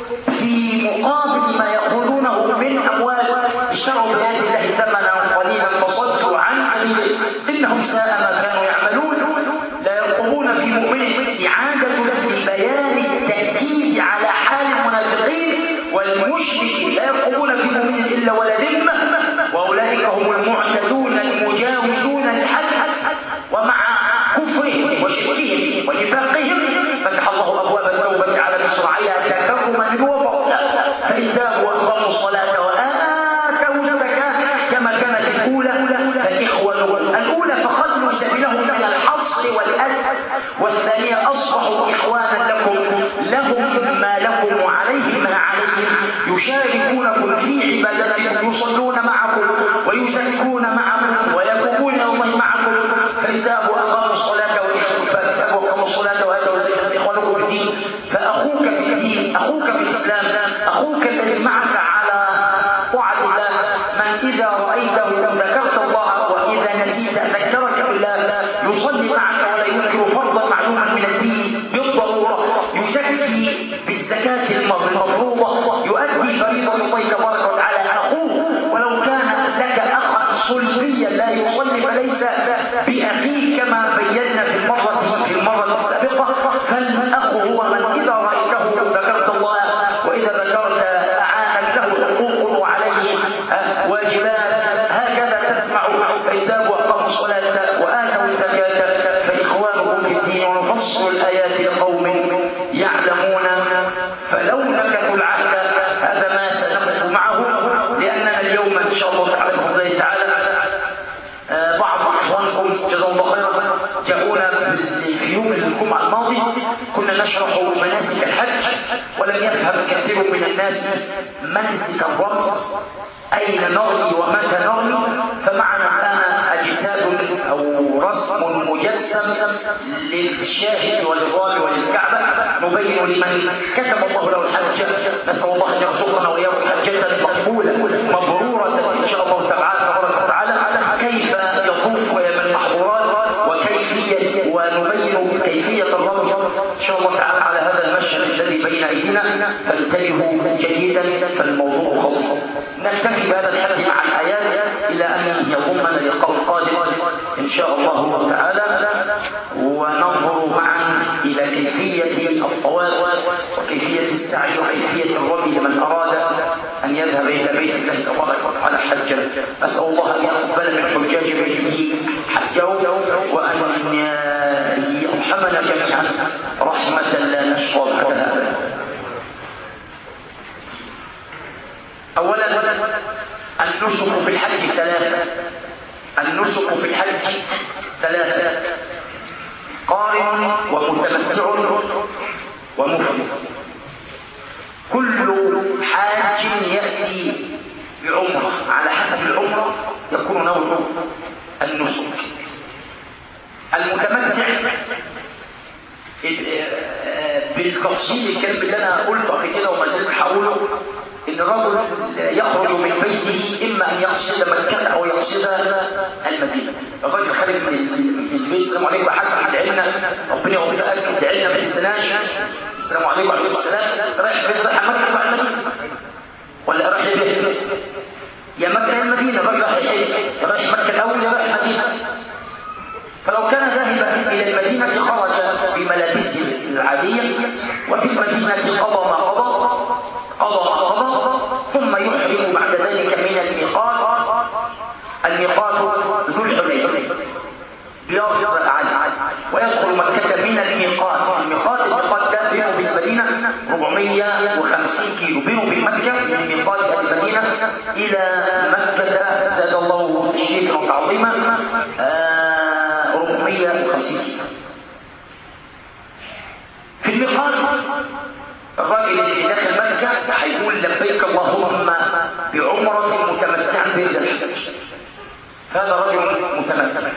في مقابل ما يأخذونه من أموال. اشتروا بآيات الله ثمنا قليلا فصدوا عن سبيله إنهم ساء ما كانوا يعملون. لا يرقبون في مؤمن. إعادة لبيان التأكيد على حال المنافقين والمشركين. لا يرقبون في مؤمن إلا ولا ذمة، وأولئك هم المعتدون المجاوزون الحد. ومع كفرهم وشركهم ونفاقهم فتح الله أبواب التوبة على مصراعيها تكرما وفضلا، فإن تابوا وأقاموا الصلاة وآتوا الزكاة كما كانت الأولى فالإخوة الأولى فخلوا سبيلهم من الحصر والأسد، والثانية أصبحوا إخوانا لكم لهم ما لكم وعليهم ما عليهم، يشاركونكم في عبادتكم، يصلون معكم ويزكون معكم ويقومون إلى الله معكم. فإن تابوا وأقاموا الصلاة وأقاموا الصلاة وآتوا الزكاة إخوانكم في الدين. فأخوك في الدين، أخوك في الإسلام، أخوك الذي معك على طاعة الله، من إذا رأيته ذكرت الله وإذا نسيت ذكرك بالله، يصلي معك ولا ينكر فرضا معلوما من الدين بالضرورة، يزكي بالزكاة المفروضة، يؤدي فريضة الله تبارك وتعالى. أخوه ولو كان لك أخا صلبيا لا يصلي فليس بأخيك كما بينا في المرة في المرة السابقة. فالأخ هو من إذا رأيته ذكرت الله وإذا ذكرت أعانك له حقوق وعليه واجبات. هكذا تسمع. فإذا وأقاموا الصلاة وآتوا الزكاة فإخوانكم في الدين ونفصل الآيات لقوم يعلمون. فلو نكثوا العهد هذا ما سنقف معه، لأننا اليوم إن شاء الله تعالى بفضل الله تعالى بعض إخوانكم جزاهم الله خيرا جاءونا في يوم الجمعة الماضي. كنا نشرح مناسك الحج ولم يفهم كثير من الناس منسك الرمي، أين نرمي ومتى نرمي. فمعنا الآن أجساد أو رسم مجسم للشاهد وللرامي وللكعبة نبين لمن كتب الله له الحج. نسأل الله أن يرزقنا وإياكم حجة مقبولة مبرورة إن شاء الله تعالى تبارك وتعالى. كيف يطوف بالمحظورات وكيفية ونبين كيفية الرمي إن شاء الله تعالى على هذا المشهد الذي بين أيدينا. فانتبهوا جيدا فالموضوع خاص. نكتفي بهذا الحديث مع الآيات إلى أن يضمنا لقاء قادم إن شاء الله تعالى، وننظر معا إلى كيفية الطواف وكيفية السعي وكيفية الرمي لمن أراد أن يذهب إلى بيت الله تبارك وتعالى حجا. أسأل الله أن يقبل من حجاج بيته حجه وأن يرحمنا جميعا رحمة لا نشقى بعدها. أولا النسك في الحج ثلاثة. النسك في الحج ثلاثة: قارن ومتمتع ومفرد. كل حاج يأتي بعمرة على حسب العمرة يكون نوع النسك. المتمتع بالتفصيل الكلام اللي أنا قلته قبل كده وما زلت حاوله، إن الرجل يخرج من بيته إما أن يقصد مكة أو يقصد المدينة. الرجل خارج من البيت السلام عليكم حسب ادعينا ربنا يوفقك ادعينا ما تنسناش السلام عليكم وعليكم السلام، رايح بيت رايح مكة ولا المدينة ولا أربعمائة وخمسين كيلو بينه وبين مكة من ميقات المدينة إلى مكة زاد الله تشريفا وتعظيما أربعمائة وخمسين كيلو. في الميقات الراجل اللي داخل مكة هيقول لبيك اللهم بعمرة متمتعا بهذا الحج، هذا رجل متمتع.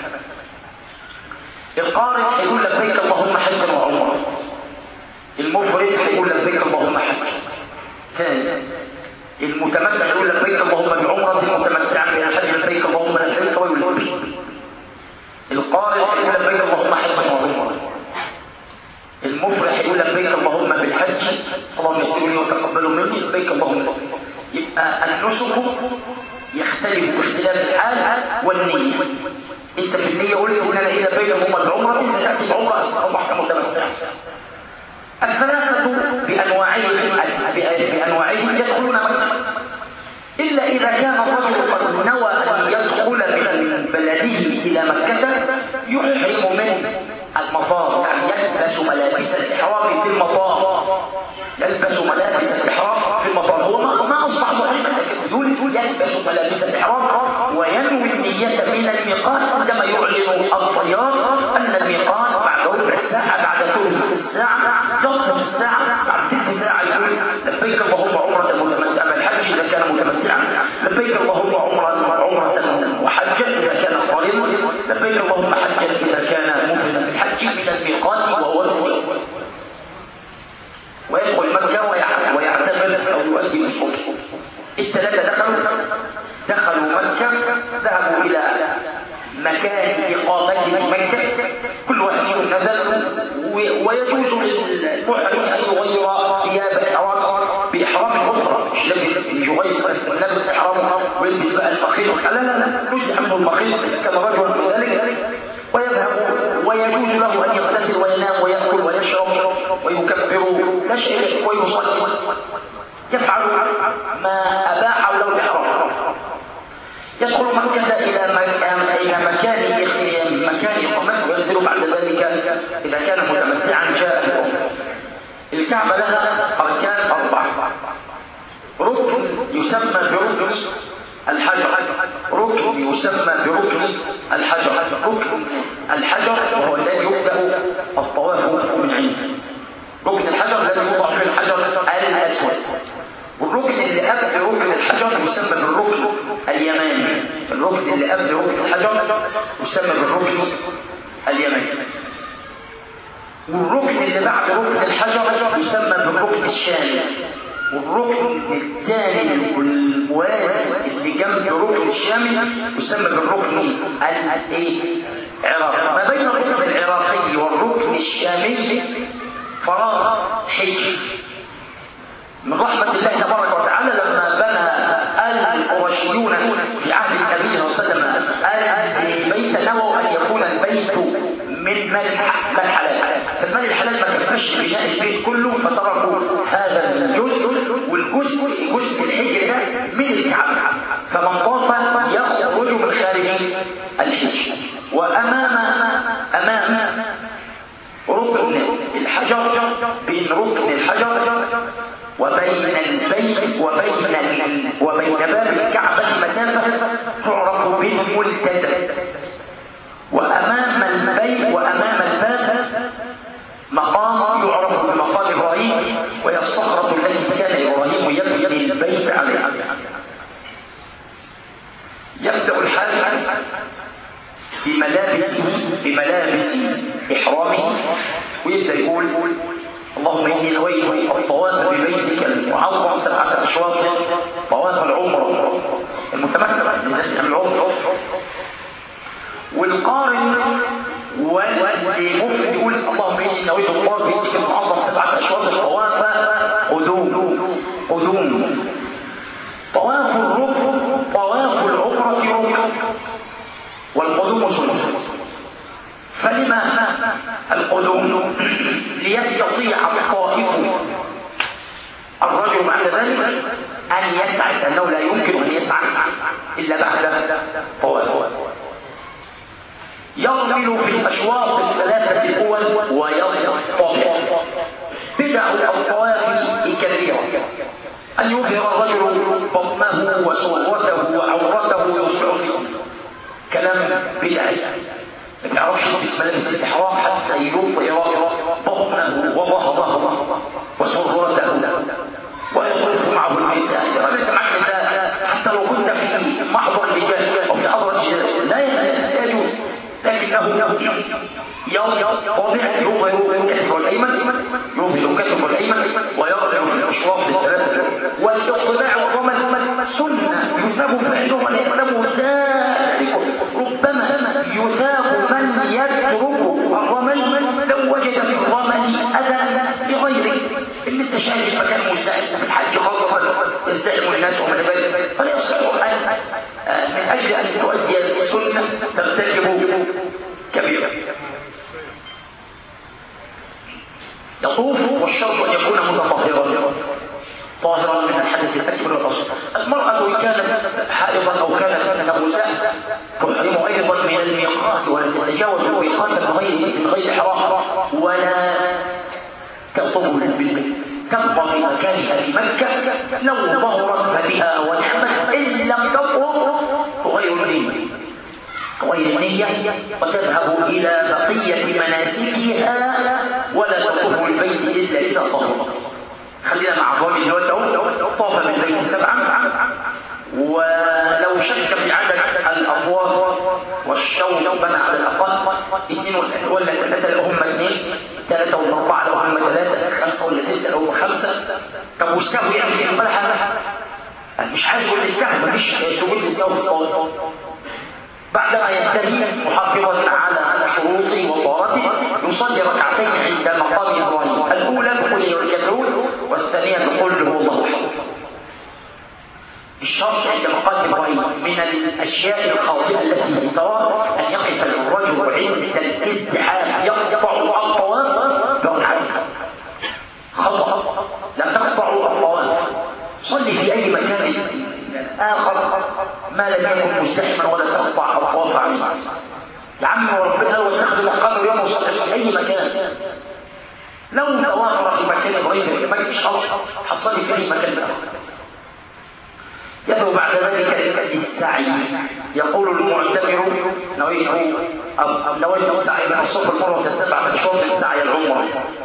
القارئ هيقول لبيك اللهم حجا وعمرة، المفرد هيقول لبيك اللهم حج. ثاني المتمتع يقول لبيك اللهم بعمرة متمتعا بها حج لبيك اللهم لبيك ويلبي. القارئ هيقول لبيك اللهم حجا وعمرة، المفرح يقول لبيك اللهم بالحج اللهم يسر لي وتقبلوا مني لبيك اللهم. يبقى النسك يختلف باختلاف الحال والنية. انت في النية قلت ان انا الى بين اللهم بعمرة، انت تاتي بعمرة اصبحت متمتع. الثلاثة بانواعهم بانواعهم يدخلون مكة الا اذا كان الرجل قد نوى ان يدخل من بلده الى مكة يحرم من المطار، يعني يلبس ملابس الإحرام في المطار، يلبس ملابس الإحرام في المطار. هو ما ما أصبح صحيحا، يقول يلبس ملابس الإحرام وينوي النية من الميقات عندما يعلن الطيار أن الميقات بعد ربع ساعة، بعد ثلث الساعة، ضغط الساعة، بعد ست ساعة يقول لبيك اللهم عمرة متمتعة بالحج إذا كان متمتعا، لبيك اللهم عمرة عمرة وحجا إذا كان قارنا، لبيك اللهم حجا إذا كان مفردا بالحج من الميقات وهو الرجل، ويدخل مكة ويعتمر أو يؤدي الصوت. الثلاثة دخلوا دخلوا مكة، ذهبوا إلى مكان إقامته مكة، كل واحد نزل، ويجوز للمحرم أن يغير ثياب الإحرام بإحرام أخرى، مش لازم يغير إحرامه ويلبس بقى المخيط، لا لا لا، يزح منه المخيط كما رجل من ذلك، ويذهب ويجوز له أن يغتسل وينام ويأكل ويشرب ويكبر لا شيء ويصلي، يفعل ما أباح له الإحرام. يدخل مكة إلى مكان مكان إقامته وينزل بعد ذلك إذا كان متمتعا جاء الأمر. الكعبة لها أركان أربعة، ركن يسمى بركن الحجر، ركن يسمى بركن الحجر، ركن الحجر وهو الذي يبدأ الطواف من عنده، ركن الحجر الذي يوضع في الحجر الأسود، والركن اللي قبل ركن الحجر يسمى بالركن اليماني، الركن اللي قبل ركن الحجر يسمى بالركن اليماني، والركن اللي بعد ركن الحجر يسمى بالركن الشامي، والركن الثاني الموازي اللي جنب ركن الشامي يسمى بالركن العراقي. ما بين الركن العراقي والركن الشامي فراغ حجر. من رحمة الله تبارك وتعالى لما بنى القرشيون في عهد النبي صلى الله عليه وسلم البيت نووا أن يكون البيت من مال الحلال، فالمال الحلال ما كفاش بناء البيت كله، فتركوا هذا الجزء، والجزء جزء الحجر ده من الكعبة، فمن طاف يخرج من خارج الحجر. وأمام أمام ركن الحجر، بين ركن الحجر وبين البيت وبين وبين باب الكعبة مسافة تعرف بالملتزم، وأمام البيت وأمام الباب مقام يعرف بمقام إبراهيم، وهي الصخرة التي كان إبراهيم يبني البيت عليها. يبدأ الحاج بملابس بملابس إحرامه ويبدأ يقول اللهم إني نويت الطواف ببيتك المعظم سبعة أشواط، طواف العمر المتمتع لذلك العمر. والقارن والمفرد يقول اللهم إني نويت الطواف ببيتك المعظم سبعة أشواط، طواف قدوم قدوم. طواف الركن طواف العمرة ركن والقدوم سنة. فلما القدوم ليستطيع الطائف الرجل بعد ذلك أن يسعى، أنه لا يمكن أن يسعى إلا بعد طواف. يرمل في الأشواط الثلاثة الأول ويطوف. بدأ الطواف يظهر الرجل بطنه وصورته وعورته يصبح فيه كلام بدعي ما يعرفش يلبس ملابس الاحرام حتى يظهر بطنه وظهره وصورته ويطوف معه النساء. انت معك نساء حتى لو كنت في محضر الرجال او في حضره الرجال لا يجوز، لكنه يوم طابع يظهر كتفه الايمن يظهر كتفه الايمن ويرجع في الاشواط الثلاثه. والاطلاع والرمل سنه يثاب فعله من يعلمه ذلك، ربما يثاب من يتركه الرمل لو وجد في الرمل اذى لغيره. ان انت شايف مكان مزدحم في الحج خاصه يزدحم الناس وما الى ذلك، فلا يصح ان من اجل ان تؤدي السنه ترتكب كبيره. يطوف والشرط ان يكون متطهرا طاهرا من الحدث الاكبر والاصغر. المراه ان كانت حائضا او كانت نفساء تحرم ايضا من الميقات ولا تتجاوز الميقات من غير من غير حرام ولا تطوف بالبيت، تبقى في مكانها في مكه لو ظهرت فبها ونعمت، ان لم تطهر تغير النيه تغير النيه وتذهب الى بقيه مناسكها ولا تطوف البيت الا اذا طهرت. خلينا مع الراجل اللي هو طاف بالبيت سبعا ولو شك في عدد الاطواف والشوط بنى على الاقل اثنين ولا ثلاثه لو هم اثنين، ثلاثه ولا اربعه لو هم ثلاثه، خمسه ولا سته لو هم خمسه. طب واستوى يعني في الملحه مش عايز يقول استوى مفيش سجود استوى في الطواف. بعدما ينتهي محافظا على شروطه وطهارته يصلي ركعتين عند مقام ابراهيم، الاولى بقول يدعون والثانيه بقول له الله احد. الشرط عند مقام ابراهيم من الاشياء الخاطئه التي ترى ان يقف الرجل عند الازدحام يقطع الطواف بركعتين، خطا، لا تقطع الطواف، صلي في اي مكان آخر ما لم يكن مزدحما ولا تقطع الطواف عليه. يا عم وربنا لو تاخذ مقام اليوم وصلي في اي مكان، لو توافر في مكان ابراهيم ما فيش خلاص حصلي في اي مكان آخر. يدعو بعد ذلك السعي. يقول المعتمر نويت نويت السعي من الصف المروه السبعه اشواط السعي العمره.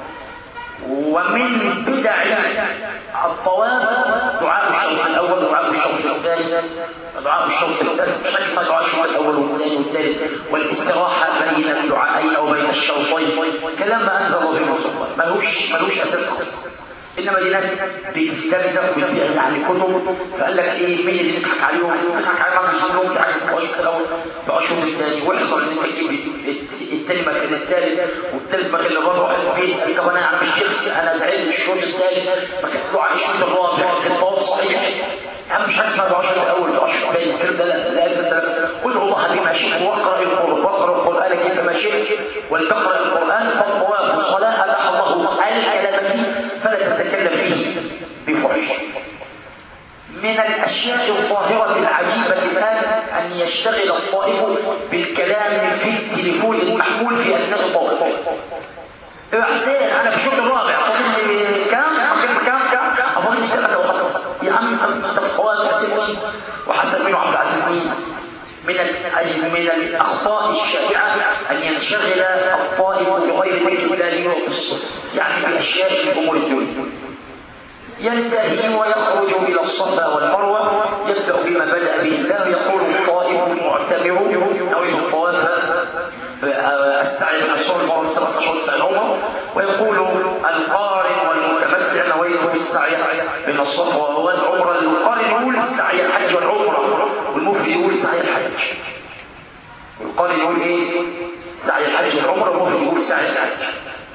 ومن بدع الطواف دعاء الشوط الاول ودعاء الشوط الثاني دعاء الشوط الثالث شكل دعاء الشوط الاول والثاني والثالث والاستراحه بين الدعائين او بين الشوطين، كلام ما انزل الله به سلطان ملوش ملوش اساس خالص. انما دي ناس بتسترزق وبتبيع عن الكتب، فقال لك ايه مين اللي يضحك عليهم؟ يضحك عليهم مش لهم في حاجه في الشوط الاول باشهر الثاني، واحصل ان انت تجيب الثاني مكان الثالث والثالث مكان الرابع بيسال طب انا يا عم الشيخ انا زعلت الشوط الثالث فكتبوا على الشوط الرابع كان الطواف صحيح. يا عم مش هتسمع باشهر الاول باشهر الثاني الكلام ده لا لا اساس له. ادعو الله بما شئت واقرا القران واقرا القران كيفما شئت ولتقرا القران فالطواف والصلاه اباح الله الكلام فيه فلا تتكلم فيه بفحش. من الاشياء الظاهره العجيبه الان ان يشتغل الطائف بالكلام في التليفون المحمول في اثناء الطواف. يا حسين انا في الشوط الرابع فاضل كام اخر كام كام اظن ثلاثه وخمسه يا عم انت في الطواف حسين وحسن بن عبد العزيز. من من الاخطاء الشائعه ان ينشغل الطائف بغير ذكر الله والقصه، يعني في اشياء في امور الدنيا. ينتهي ويخرج الى الصفا والمروه يبدا بما بدا به الله. يقول الطائف المعتمر نويت الطواف السعي من الشهر المروه سبعه اشهر سعي العمر، ويقول القارن والمتمتع نويت السعي من الصفا والعمره. القارن يقول السعي الحج والعمره والمفرد يقول سعي الحج. القارن يقول ايه؟ سعي الحج والعمره والمفرد يقول سعي الحج.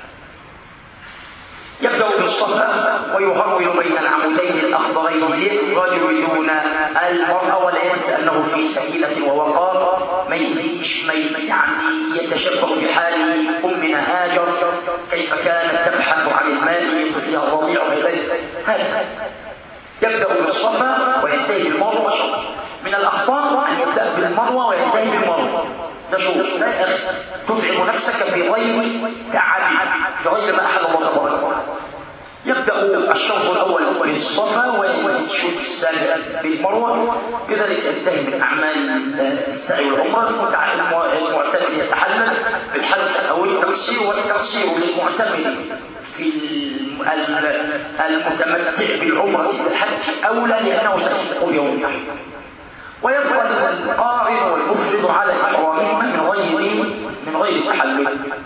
يبدأ بالصفا ويهرول بين العمودين الأخضرين للرجل دون المرأة ولا ينسى أنه في سكينة ووقار، ما يزيش ما يعني يتشبه بحال أمنا هاجر كيف كانت تبحث عن الماء فيها الرضيع وغيره. هذا يبدأ بالصفا وينتهي بالمروة. من الأخطاء أن يبدأ بالمروة وينتهي بالمروة. ده شوف لا يا أخي تتعب نفسك في غير تعب في غير ما أحد الله تبارك وتعالى. يبدأ الشوط الأول بالصفا والشوط الثاني بالمروة، كذلك ينتهي من أعمال السعي والعمرة. المعتمر يتحلل بالحلق أو التقصير، والتقصير للمعتمر في المتمتع بالعمرة بالحج أولى لأنه سيحج يوم النحر. ويبقى القارن والمفرد على إحرامهما من غير من غير تحلل.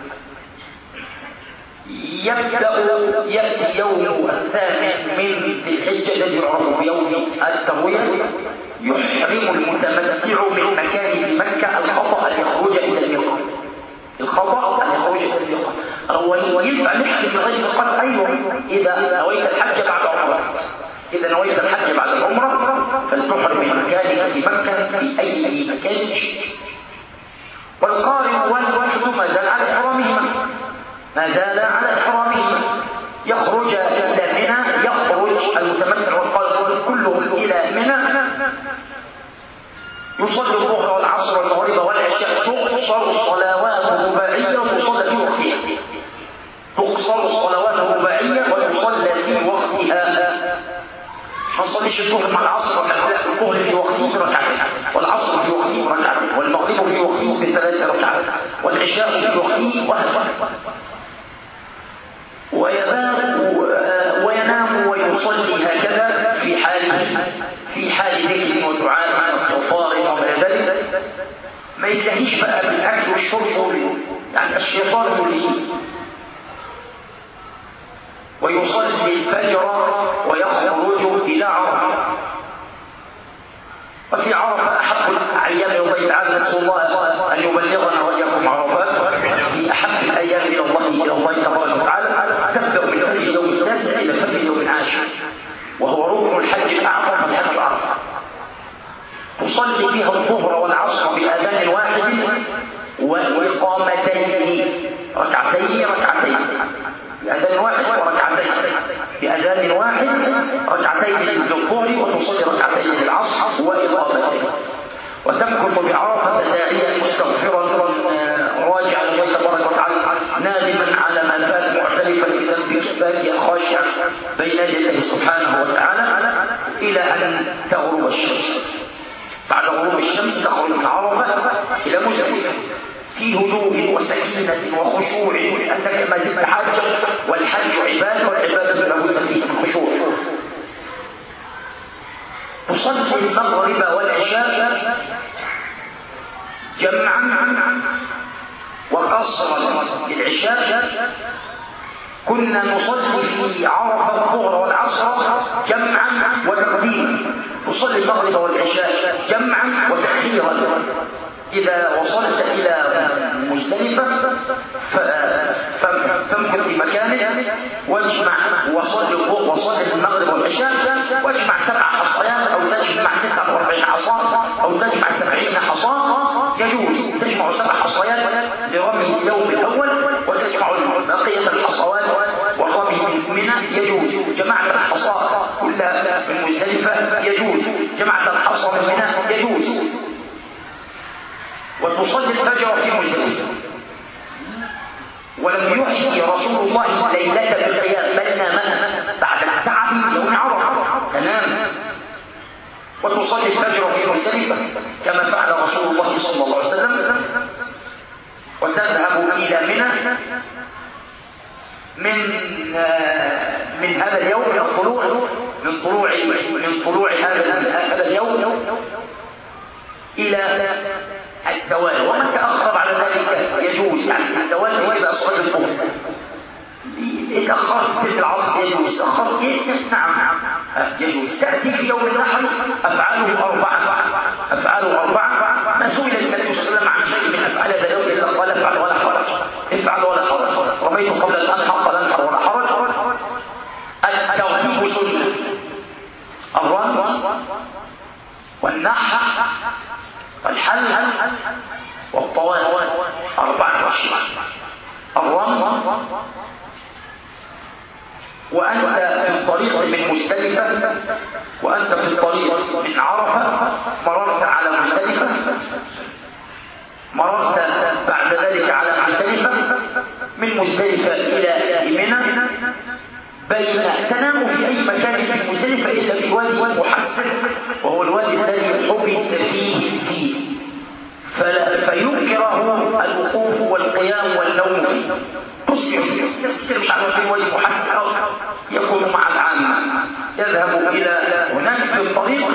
يبدأ يأتي يوم الثاني من ذي الحجة الذي يعرف بيوم التروية، يحرم المتمتع من مكان في مكة الخطأ أن يخرج إلى الميقات. الخطأ أن يخرج إلى الميقات. وينفع نحرم من غير الميقات أيضا إذا نويت الحج بعد عمرة. إذا نويت الحج بعد العمرة فلتحرم من مكانك في مكة في أي مكان شئت. والقارن والمفرد ما زال على إحرامهما ما زال على إحرامهما يخرج إلى منى، يخرج المتمتع والقارن كلهم إلى منى، يصلي الظهر والعصر والمغرب والعشاء، تقصر الصلوات الرباعية وتصلى في وقتها. تقصر الصلوات الرباعية وتصلى في وقتها. ما نصليش الظهر مع العصر ركعتين، الظهر في وقته ركعتين، والعصر في وقته ركعتين، والمغرب في وقته بثلاث ركعات، والعشاء في وقته وهكذا. ويبات وينام ويصلي هكذا في حال في حال ذكر ودعاء مع استغفار وما ذلك. ما ينتهيش بقى بالاكل والشرب، يعني الشيطان يلهيه. ويصلي الفجر ويخرج الى عرفه. وفي عرفه احب الايام الى الله تعالى، نسال الله ان يبلغنا واياكم عرفات في احب الايام الى الله الى الله تبارك وتعالى. تبدا من فجر يوم التاسع الى فجر يوم العاشر، وهو ركن الحج الاعظم الحج عرفه. تصلي فيها الظهر والعصر باذان واحد واقامتين، ركعتين ركعتين بأذان واحد وركعتين، بأذان واحد ركعتين للظهر وتصلي ركعتين للعصر وإقامتين. وتمكث بعرفة داعيا مستغفرا راجعا الله تبارك وتعالى، نادما على ما فات، معترفا بذنبه، باكيا خاشعا بين يدي الله سبحانه وتعالى إلى أن تغرب الشمس. بعد غروب الشمس تخرج من عرفة إلى مزدلفة في هدوء وسكينة وخشوع، لأنك ما زلت حاجة، والحج عبادة، والعبادة لابد فيه من خشوع. تصلي المغرب والعشاء جمعا وقصرا. العشاء كنا نصلي في عرفة الظهر والعصر جمعا وتقديما، تصلي المغرب والعشاء جمعا وتأخيرا. إذا وصلت إلى مزدلفة فامكث في مكانك واجمع وصلي وصلي المغرب والعشاء، واجمع سبع حصيات أو تجمع تسعة وأربعين حصاة أو تجمع سبعين حصاة. يجوز تجمع سبع حصيات لرمي اليوم الأول، وتجمع بقية الحصوات ورمي منى. يجوز جمعت الحصاة كلها من مزدلفة، يجوز جمعت الحصى من منى، يجوز. وتصلي الفجر في مزدلفة. ولم يحيي رسول الله ليلة بالقيام، بل نام بعد التعب يوم عرفة، تنام وتصلي الفجر في مزدلفة كما فعل رسول الله صلى الله عليه وسلم. وتذهب إلى منى من من هذا اليوم، من الطلوع من طلوع من طلوع هذا اليوم إلى الزوال. ومن تأخر على ذلك يجوز، يعني الزوال إذا صلاة الظهر إذا أخرت في العصر يجوز، أخرت نعم نعم يجوز. تأتي في يوم النحر أفعاله أربعة أفعاله أربعة ما سئل النبي صلى الله عليه وسلم عن شيء من أفعال هذا اليوم إلا قال افعل ولا حرج، افعل ولا حرج. رميت قبل الآن حق لا انحر ولا حرج. التوحيد سنة، الرمي والنحر والحل والطواف أربعة وعشرين. الرمي وأنت في الطريق من مزدلفة، وأنت في الطريق من عرفة مررت على مزدلفة، مررت بعد ذلك على مزدلفة، من مزدلفة إلى منى بين تنام في أي مكان في مزدلفة إلا في وادي محسن، وهو الوادي الذي حبس فيه فيه فينكره الوقوف والقيام والنوم فيه. تسكر تسكر مش عارف في وادي محسن يكون مع العامة، يذهب إلى هناك في الطريق.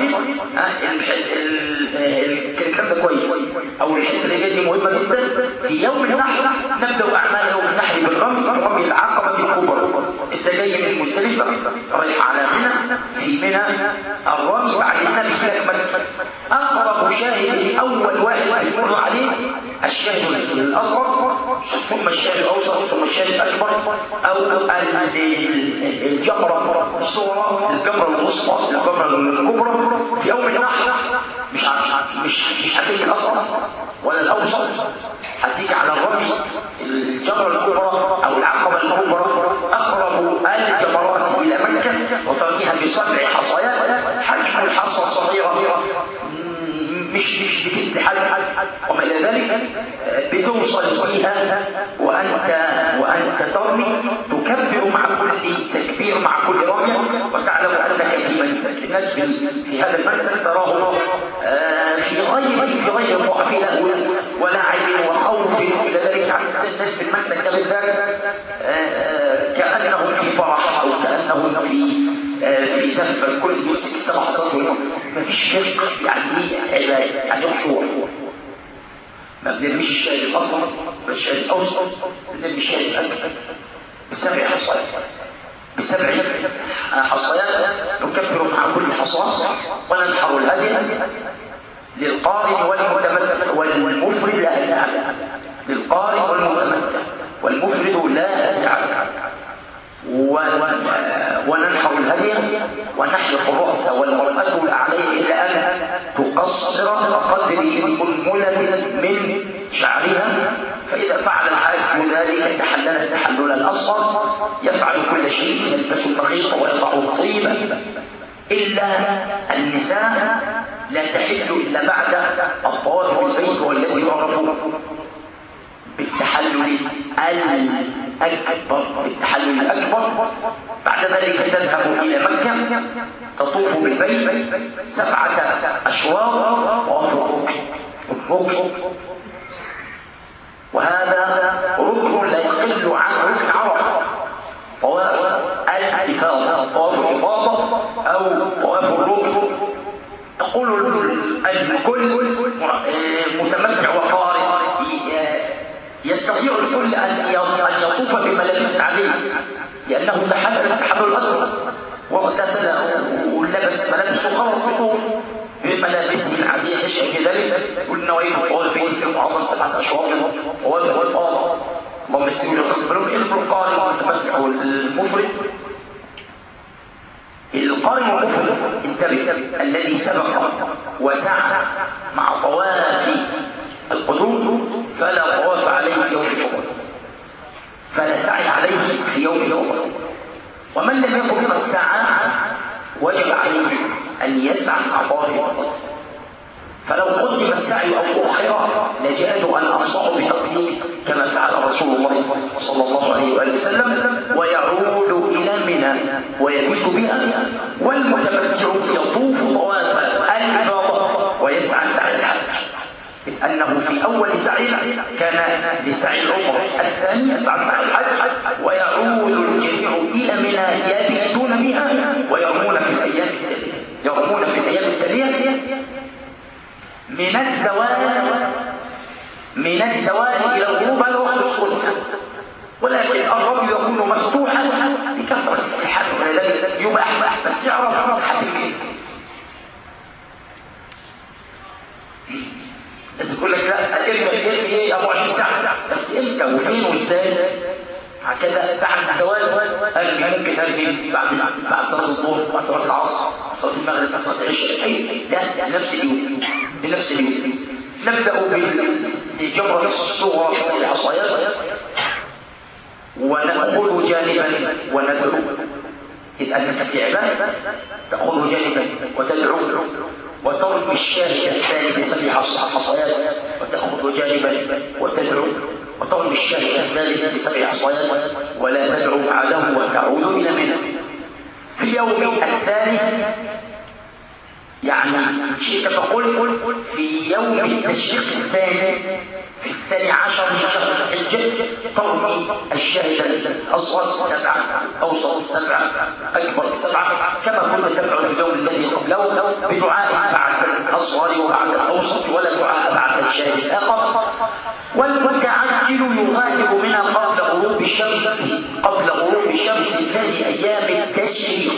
الكلام ده كويس، أو الحته اللي دي مهمة جدا. في يوم النحر نبدأ أعمال يوم النحر بالرمي، رمي العقبة الكبرى. أنت جاي من مزدلفة رايح على منى، في منى الرمي بعد النبي لك مكة. أقرب شاهد أول واحد يمر عليه الشاهد الأصغر، ثم الشاهد الأوسط، ثم الشاهد الأكبر، أو الجمرة الصغرى، الجمرة الوسطى، الجمرة الكبرى. في يوم النحر مش مش مش هتيجي الأصغر ولا الأوسط، هتيجي على الرمي الجمرة الكبرى أو العقبة الكبرى، أقرب الجمرات إلى مكة، وترميها بسبع حصيات، حجم الحصى صغيرة مش مش بكل حد، وما إلى ذلك بتوصل فيها وأنت وأنت ترمي، تكبر مع كل تكبير مع كل رمية، وتعلم أنك في منسك. الناس في هذا المنسك تراه في غير في غير ضعف ولعب وخوف إلى ذلك. عن الناس في المنسك ده بالذات كأنهم في فرح، أو كأنهم في في زفة، الكل يمسك السبع سطور، ما فيش شرك. يعني ايه عبادة؟ يعني خشوع. ما بنرميش الشاي الأصغر بالشاي الأوسط، بنرمي الشاي الأكبر بسبع حصيات، بسبع حصيات نكبر مع كل حصاة، وننحر الهدي للقارن والمتمتع والمفرد لا يتعب، للقارن والمتمتع والمفرد لا يتعب. وننحر الهدي ونحلق الرأس، والمرأة لا عليه إلا أن تقصر قدر الململة من شعرها. فإذا فعل الحاج ذلك تحلل تحلل الأصفر، يفعل كل شيء، يلبس المخيط ويضع الطيب، إلا النساء لا تحل إلا بعد الطواف بالبيت، والذي يعرف بالتحلل الأكبر، بالتحلل الأكبر. بعد ذلك تذهب إلى مكة، تطوف بالبيت سبعة أشواط طواف الركن، وهذا ركن لا يقل عن ركن عرفة، طواف الإفاضة، طواف الإفاضة أو طواف الركن. تقول الكل متمتع وقارئ، يستطيع الكل أن يطوف بملابس عادية، لأنه تحلل التحلل الأصغر واغتسل ولبس ملابس وخلص يطوف بملابسه العادية يشعر كذلك. قلنا وإن قول بين المعظم سبعة أشهر ووجه والفاضة. اللهم يسلم يقبلون إلى القارئ والمتمتع والمفرد. القارئ والمفرد انتبه، الذي سبق وسعى مع طواف القدوم فلا طواف عليه في يوم الفطر، فلا سعي عليه في يوم الفطر. ومن لم يكن من الساعة وجب عليه أن يسعى مع طواف القدوم، فلو قدم السعي أو أخر لجاز أن أنصح بتقديم كما فعل رسول الله صلى الله عليه وآله وسلم، ويعود إلى منى ويبيت بها، والمتمتع يطوف طواف الإفاضة ويسعى سعي الحج. أنه في أول سعي كان لسعي العمر، الثاني يسعى سعي الحج، ويعود الجميع إلى منى يبيتون بها ويرمون في الأيام التالية، يرمون في الأيام التالية من الزوال من الزوال إلى الغروب على وقت السنة. ولكن الرمي يكون مفتوحا بكثرة السحاب، ولذلك يباح، بس يعرف حسب بس يقول لك لا الارمي الارمي ايه ابو عشرين ساعه، بس امتى وفين وازاي؟ هكذا بعد الزوال ارمي، ممكن ارمي بعد بعد صلاه الظهر، بعد صلاه العصر، صلاه المغرب، بعد صلاه العشاء، اي ده نفس اليوم بنفس اليوم. نبدا بالجمره الصغرى بسبع حصيات، ونأخذ جانبا وندعو، إذ أنك في عبادة تأخذ جانبا وتدعو، وترمي الشاهد الثاني بسبع حصيات وتأخذ جانبا وتدعو، وترمي الشاهد الثالث بسبع حصيات ولا تدعو بعده وتعود إلى منى. في اليوم الثالث يعني شئت فقل في يوم التشريق الثاني في الثاني عشر من شهر الحجة ترمي الشاهد الأصغر سبعة، أوسط سبعة، أكبر سبعة، كما كنا تفعل في اليوم الذي قبله بدعاء بعد الأصغر وبعد الأوسط ولا دعاء بعد الشاهد الآخر. والمتعجل يغادر منها قبل غروب الشمس قبل غروب الشمس ثاني أيام التشريق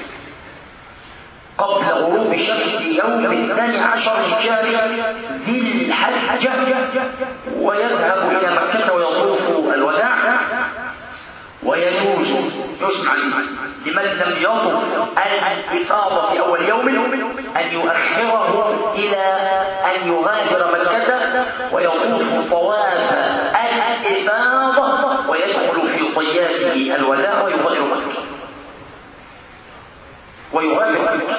قبل غروب الشمس يوم الثاني عشر من شهر ذي الحجة، ويذهب إلى مكة ويطوف الوداع. ويجوز يسمع لمن لم يطف الإفاضة في أول يوم أن يؤخره إلى أن يغادر مكة ويطوف طواف الإفاضة ويدخل في طياته الوداع ويغادر مكة ويغادر مكة.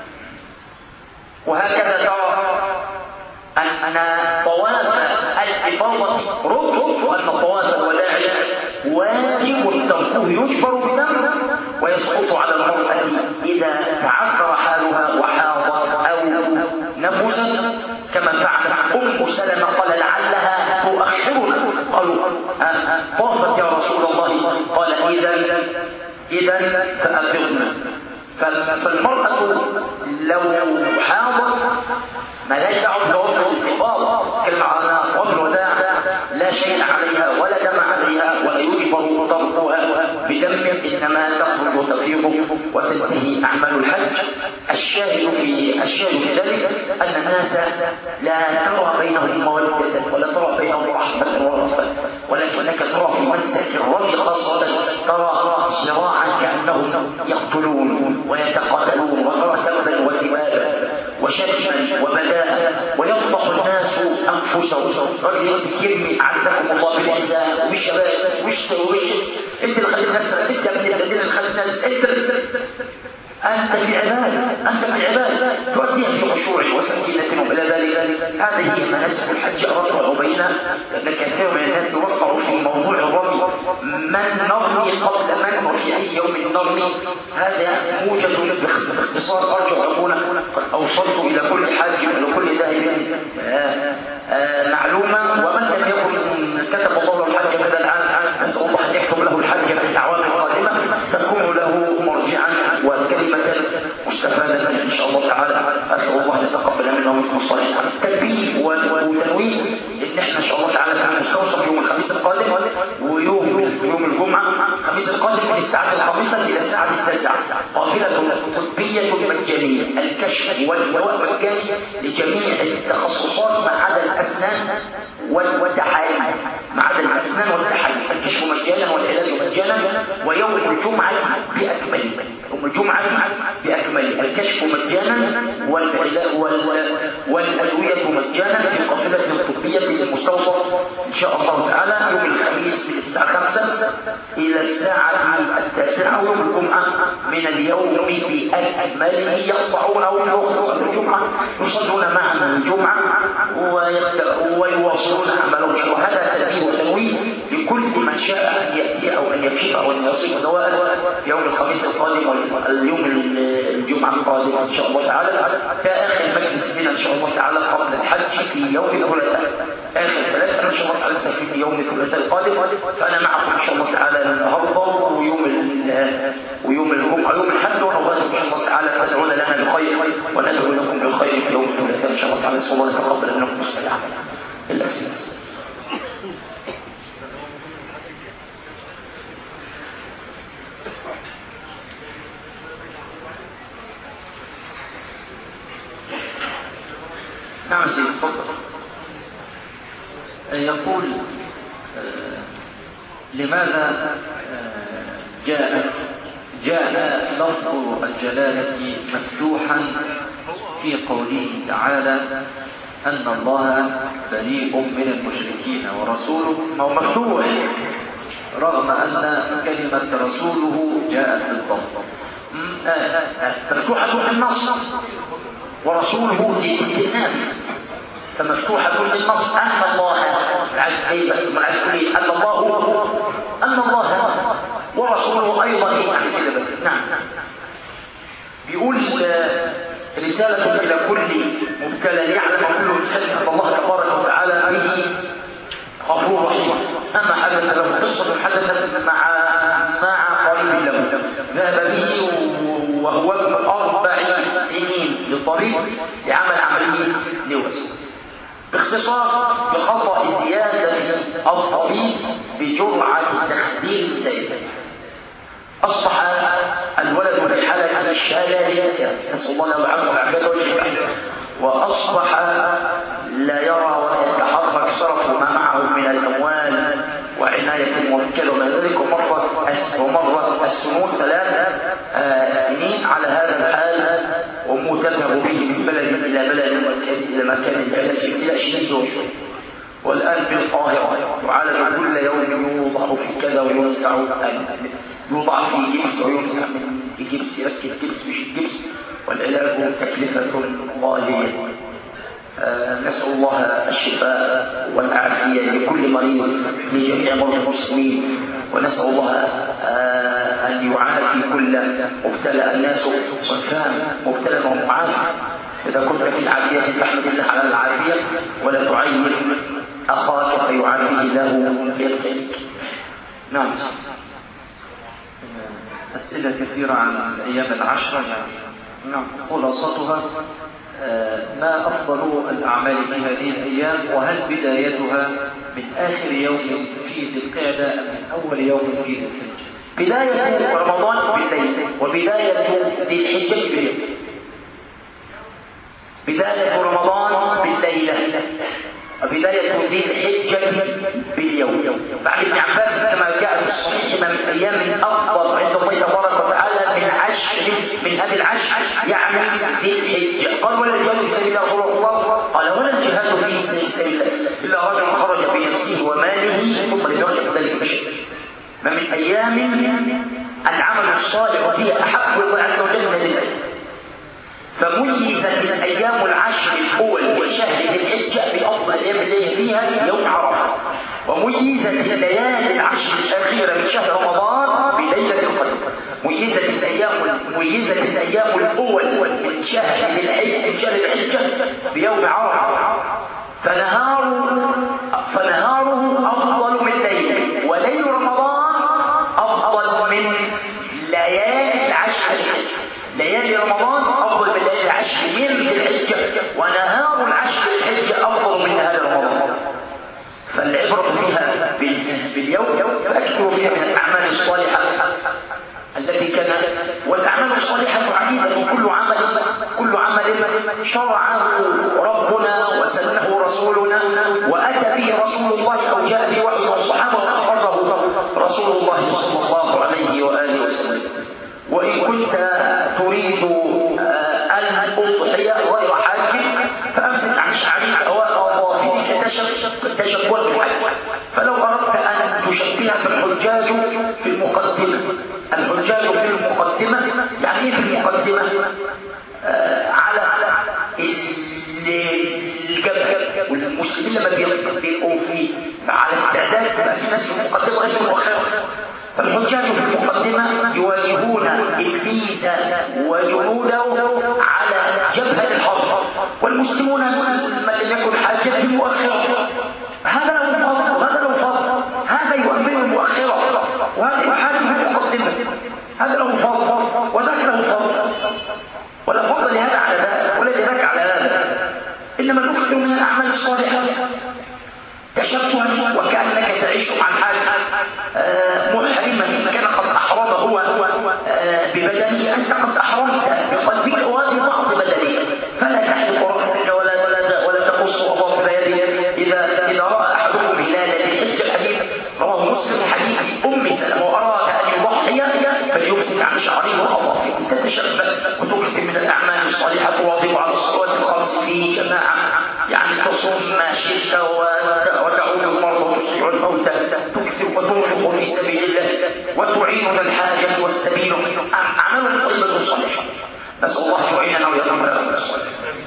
وهكذا ترى أن طواف الإفاضة ركن، وأن طواف الوداع واجب تركه يجبر بدم ويسقط على المرأة إذا تعذر حالها وحاضت أو نفست، كما فعلت أم سلمة قال لعلها تؤخرنا، قالوا طافت يا رسول الله، قال إذا إذا فأفضنا. فالمرأة لو حاضت ما لا دعوة بوضع الإفاضة كلمة عنها وضع الوداع لا شيء عليها ولا دم عليها ولا يجبر ضربها بدم، إنما تخرج وتفيض وتنتهي أعمال الحج. الشاهد في الشاهد في ذلك أن الناس لا ترى بينهم مودة ولا ترى بينهم رحمة ورحمة، ولكنك ترى في منسك الرمي خاصة ترى صراعا كأنهم يقتلون ويتقاتلون، وترى سببا وسبابا وشتما وبلاء، ويفضح الناس أنفسهم. رجل يمسك يرمي أعزكم الله بالحذاء وبالشباب وش وش أنت اللي خليت نفسك، أنت ابن الذين اللي خليت نفسك، أنت أنت في عبادة، أنت في عبادة تؤديها في خشوع وسكينة وإلى ذلك. هذه هي مناسك الحج أرفع بينها، لأن كثير من الناس يوقعوا في موضوع الرمي، من نرمي قبل من وفي أي يوم نرمي. هذا موجز باختصار، أرجو أن أكون قد أوصلت إلى كل حاج وإلى كل ذاهب معلومة. ومن لم يكن كتب الله الحج هذا العام أسأل الله أن يكتب له الحج في الأعوام القادمة تكون له مرجعا وكلمة مستفادة إن شاء الله تعالى. أسأل الله أن يتقبل منا ومنكم الصالحين. التنبيه والتنويه إن إحنا إن شاء الله تعالى في المستوصف يوم الخميس القادم ويوم يوم الجمعة الخميس القادم من الساعة الخامسة إلى الساعة التاسعة قافلة طبية مجانية، الكشف والدواء مجاني لجميع التخصصات ما عدا الأسنان والتحاليل، ما عدا الأسنان والتحاليل، الكشف مجانا والعلاج مجانا. ويوم الجمعة بأكمله، يوم الجمعة بأكمله الكشف مجانا والأدوية مجانا في قافلة طبية للمستوصف إن شاء الله تعالى يوم الخميس من الساعة خمسة إلى الساعة التاسعة، ويوم الجمعة من اليوم بأكمله يقطعون أو يوصلون الجمعة يصلون معنا الجمعة ويواصلون عملهم. وهذا تنبيه وتنويه لكل من شاء أن يأتي أو أن يكشف أو أن يصيب دواء في يوم الخميس القادم واليوم الجمعة القادم إن شاء الله تعالى. كآخر مجلس بنا إن شاء الله تعالى قبل الحج في يوم الثلاثاء، آخر ثلاثة إن شاء الله تعالى في يوم الثلاثاء القادم. فأنا معكم إن شاء الله تعالى النهارده ويوم ويوم الجمعة يوم الحج، ونغادر إن شاء الله تعالى تدعون لنا بخير وندعو لكم بالخير في يوم الثلاثاء إن شاء الله تعالى. نسأل الله يتقبل منكم الصالحات. الأسئلة. نعم سيدي تفضل. يقول لماذا جاءت جاء لفظ الجلالة مفتوحا في قوله تعالى أن الله بريء من المشركين ورسوله؟ ما هو مفتوح رغم أن كلمة رسوله جاءت بالضبط مفتوحة في النص ورسوله للاستئناف، فمفتوحة للنص أن الله العزيز العزيز أن الله أن الله ورسوله أيضا يعني كده. نعم. بيقول رسالة إلى كل مبتلى يعلم كل مبتلى أن الله تبارك وتعالى به غفور رحيم. أما حدث له قصة حدثت مع مع قريب له ذهب به وهو ابن أربع سنين للطبيب لعمل عملية لوز. باختصار بخطأ زيادة الطبيب بجرعة تخدير زائدة أصبح الولد في حالة الشلالية نسأل الله له العفو والعافية والشفاء، وأصبح لا يرى ولا يتحرك، صرفوا ما معه من الأموال وعناية موكلة وما ذلك، ومرة ومرة السنون ثلاث سنين على هذا الحال، وأمه تذهب به من بلد إلى بلد إلى مكان العلاج ابتلاء شديد، والآن بالقاهرة يعالج كل يوم، يوضع في كذا ويوزع، يوضع في جبس ويوزع في جبس، يركب جبس مش جبس، والعلاج تكلفة غالية. آه نسأل الله الشفاء والعافية لكل مريض لجميع مرضى المسلمين، ونسأل الله آه أن يعافي كل مبتلى. الناس صنفان، مبتلى ومعافى. إذا كنت في العافية فاحمد الله على العافية، ولا تعين أخاك فيعافي الله يبتليك. نعم. أسئلة كثيرة عن الأيام العشرة. نعم. خلاصتها ما أفضل الأعمال في هذه الأيام، وهل بدايتها من آخر يوم في ذي القعدة أم من أول يوم في ذي الحجة؟ بداية رمضان بالليل، وبداية ذي الحجة بالليل. بداية رمضان بالليلة، وبداية ذي الحجة باليوم. بعد ابن عباس كما جاء في الصحيح ما من أيام أفضل عند الله تبارك وتعالى من عشر من هذه العشر يعني ذي الحجة. قال ولا الجهاد في سبيل الله؟ قال ولا الجهاد في سبيل الله إلا رجل خرج بنفسه وماله ثم لم يرجع ذلك بشيء. ما من أيام العمل الصالح فيها أحب الله عز وجل من هذه الأيام. فميزت الأيام العشر الأول من شهر ذي الحجة بأفضل الأيام اللي فيها يوم عرفة، وميزت الليالي العشر الأخيرة من شهر رمضان بليلة القدر. ميزت الأيام ميزت الأيام الأول من شهر ذي الحجة من شهر الحجة بيوم عرفة، فنهاره فنهاره أفضل من ليله، وليل رمضان أفضل من ليالي العشر. ليالي رمضان أفضل من ليالي العشر من ذي الحجة، ونهار العشر الحجة أفضل من نهار رمضان. فالعبرة فيها باليوم، فأكثروا فيها من الأعمال الصالحة التي كانت. والأعمال الصالحة عديدة، كل عمل كل عمل شرعه ربنا وسنه رسولنا وأتى به رسول الله أو جاء به وحي والصحابة وأقره رسول الله صلى الله عليه وآله وسلم. وإن كنت تريد أن أضحي غير حاج فأمسك عن شعرك أو أظافرك تشبه بالحج. فلو أردت أن تشبه فالحجاج في المقدمة. الحجاج في المقدمة يعني إيه في المقدمة؟ آه على الجبهة، والمسلمين لما بيبقوا في على استعداد بقى في ناس في المقدمة وناس مؤخرة. فالحجاج في المقدمة يواجهون إبليس وجنوده على جبهة الحرب، والمسلمون من لم يكن حاجة في المؤخرة. هذا له فضل وهذا له فضل، هذا يؤمن المؤخرة وهذا حاجة في المقدمة. هذا له فضل وذاك له فضل، ولا فضل لهذا على ذاك ولا لذاك على هذا. إنما نكثر من الأعمال الصالحة تشبها وكأنك تعيش مع الحاج محرما كان قد أحرم هو ببدنه، أنت قد أحرمت بقلبك وببعض بدنك، فلا تحلق رأسك ولا ولا ولا تقص أظافر يدك. إذا إذا رأى أحدكم هلال ذي الحجة، الحديث رواه مسلم حديث أم سلمة، وأراد أن يضحي فليمسك عن شعره وأظافره. تتشبه وتكثر من الأعمال الصالحة، تواظب على الصلوات الخمس في جماعة، يعني تصوم ما شئت وتعود المرضى وتسرع الموتى، تكثر وتنفق في سبيل الله وتعين ذا الحاجة والسبيل. أعمال طيبة صالحة، نسأل الله يعيننا ويرحمنا.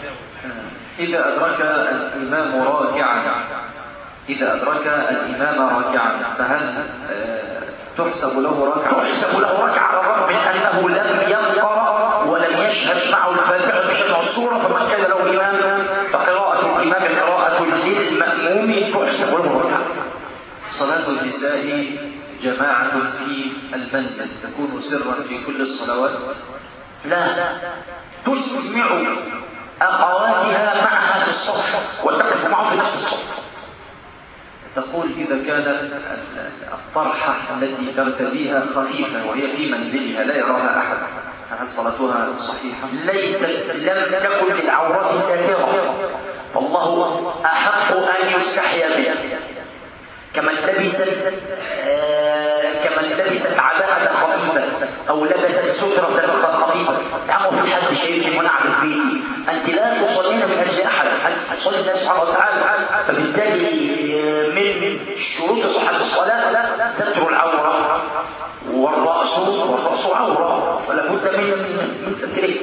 إذا أدرك الإمام راكعا إذا أدرك الإمام راكعا فهل تحسب له ركعة؟ تحسب له ركعة على الرغم من أنه لم يقرأ ولم يشهد معه الفاتحة بشرع السورة، فمن كان له إمام فقراءة الإمام قراءة للمأموم تحسب له ركعة. صلاة النساء جماعة في المنزل تكون سرا في كل الصلوات؟ لا، تسمع أخواتها معها في الصف وتقف معه في نفس الصف. تقول إذا كانت الطرحة التي ترتديها خفيفة وهي في منزلها لا يراها أحد، هل صلاتها صحيحة؟ ليست لم تكن للعورات ساترة، فالله أحق أن يستحيا به. كمن لبست آه كمن لبست عباءة خفيفة أو لبست سترة خفيفة، تعمل في حد شيء منع بالبيت، أنت لا تصلين من أجل أحد، أنت تصلي الله سبحانه وتعالى. فبالتالي من شروط صحة الصلاة ستر العورة، والرأس والرأس عورة، فلا بد من من ستره.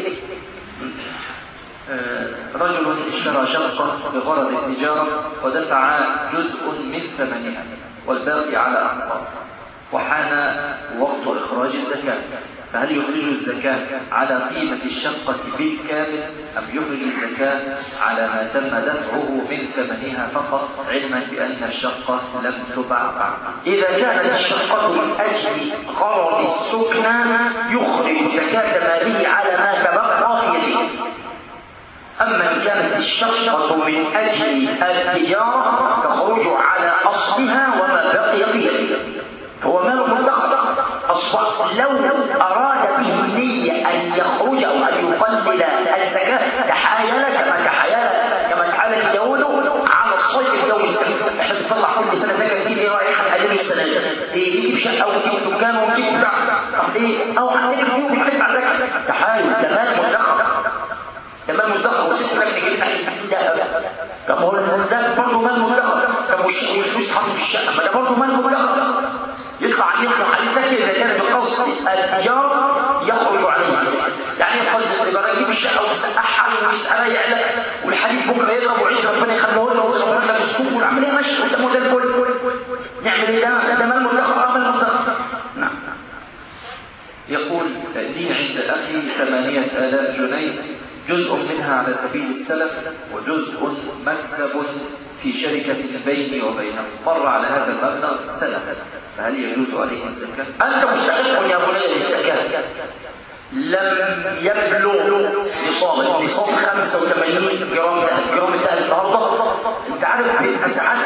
رجل اشترى شقة بغرض التجارة ودفع جزء من ثمنها والباقي على أقساط، وحان وقت إخراج الزكاة، فهل يخرج الزكاة على قيمة الشقة بالكامل أم يخرج الزكاة على ما تم دفعه من ثمنها فقط، علما بأن الشقة لم تباع بعد؟ إذا كانت الشقة من أجل غرض السكنى يخرج زكاة ماله على ما تبقى في يده. أما إن كانت الشقة من أجل التجارة تخرج على أصلها وما بقي في يده، هو مال مدخر أصبح. لو أراد به النية أن يخرج أو أن يقلل الزكاة تحايل كما تحايل كما تحايل اليهود على الصيف الجوي. احنا بنطلع كل سنة زكاة دي رايحة أجل السنة دي يجيب شقة ويجيب دكان ويجيب بتاع طب إيه أو عندك اليوم يحدث عن زكاة تحايل. ده مال مدخر، ده مال مدخر وست لك نجيب ناحية الستين دقيقة. طب هو ده برضه مال مدخر، طب والفلوس حاطط في الشقة ما ده برضه مال مدخر. يطلع يطلع عليه زكاة إذا كانت بقصد التجارة يخرج عليه. يعني الحظ اللي يجيب الشقة ويسقعها ويسقعها يعلى والحديث بكرة يضرب وعيد ربنا يخليه له ويضرب لنا بالسوق والعملية ماشية قدامه ده الكل. نعمل إيه ده؟ ده مال مدخر مال مدخر. نعم. يقول لي عند أخي ثمانية آلاف جنيه، جزء منها على سبيل السلف وجزء مكسب في شركة بيني وبينه، مر على هذا المبلغ سنة، فهل يجوز عليه الزكاة؟ أنت مستحق يا بني للزكاة. لم يبلغ نصاب نصاب خمسة وثمانين جرام جرام الذهب النهارده. أنت عارف بيبقى ساعات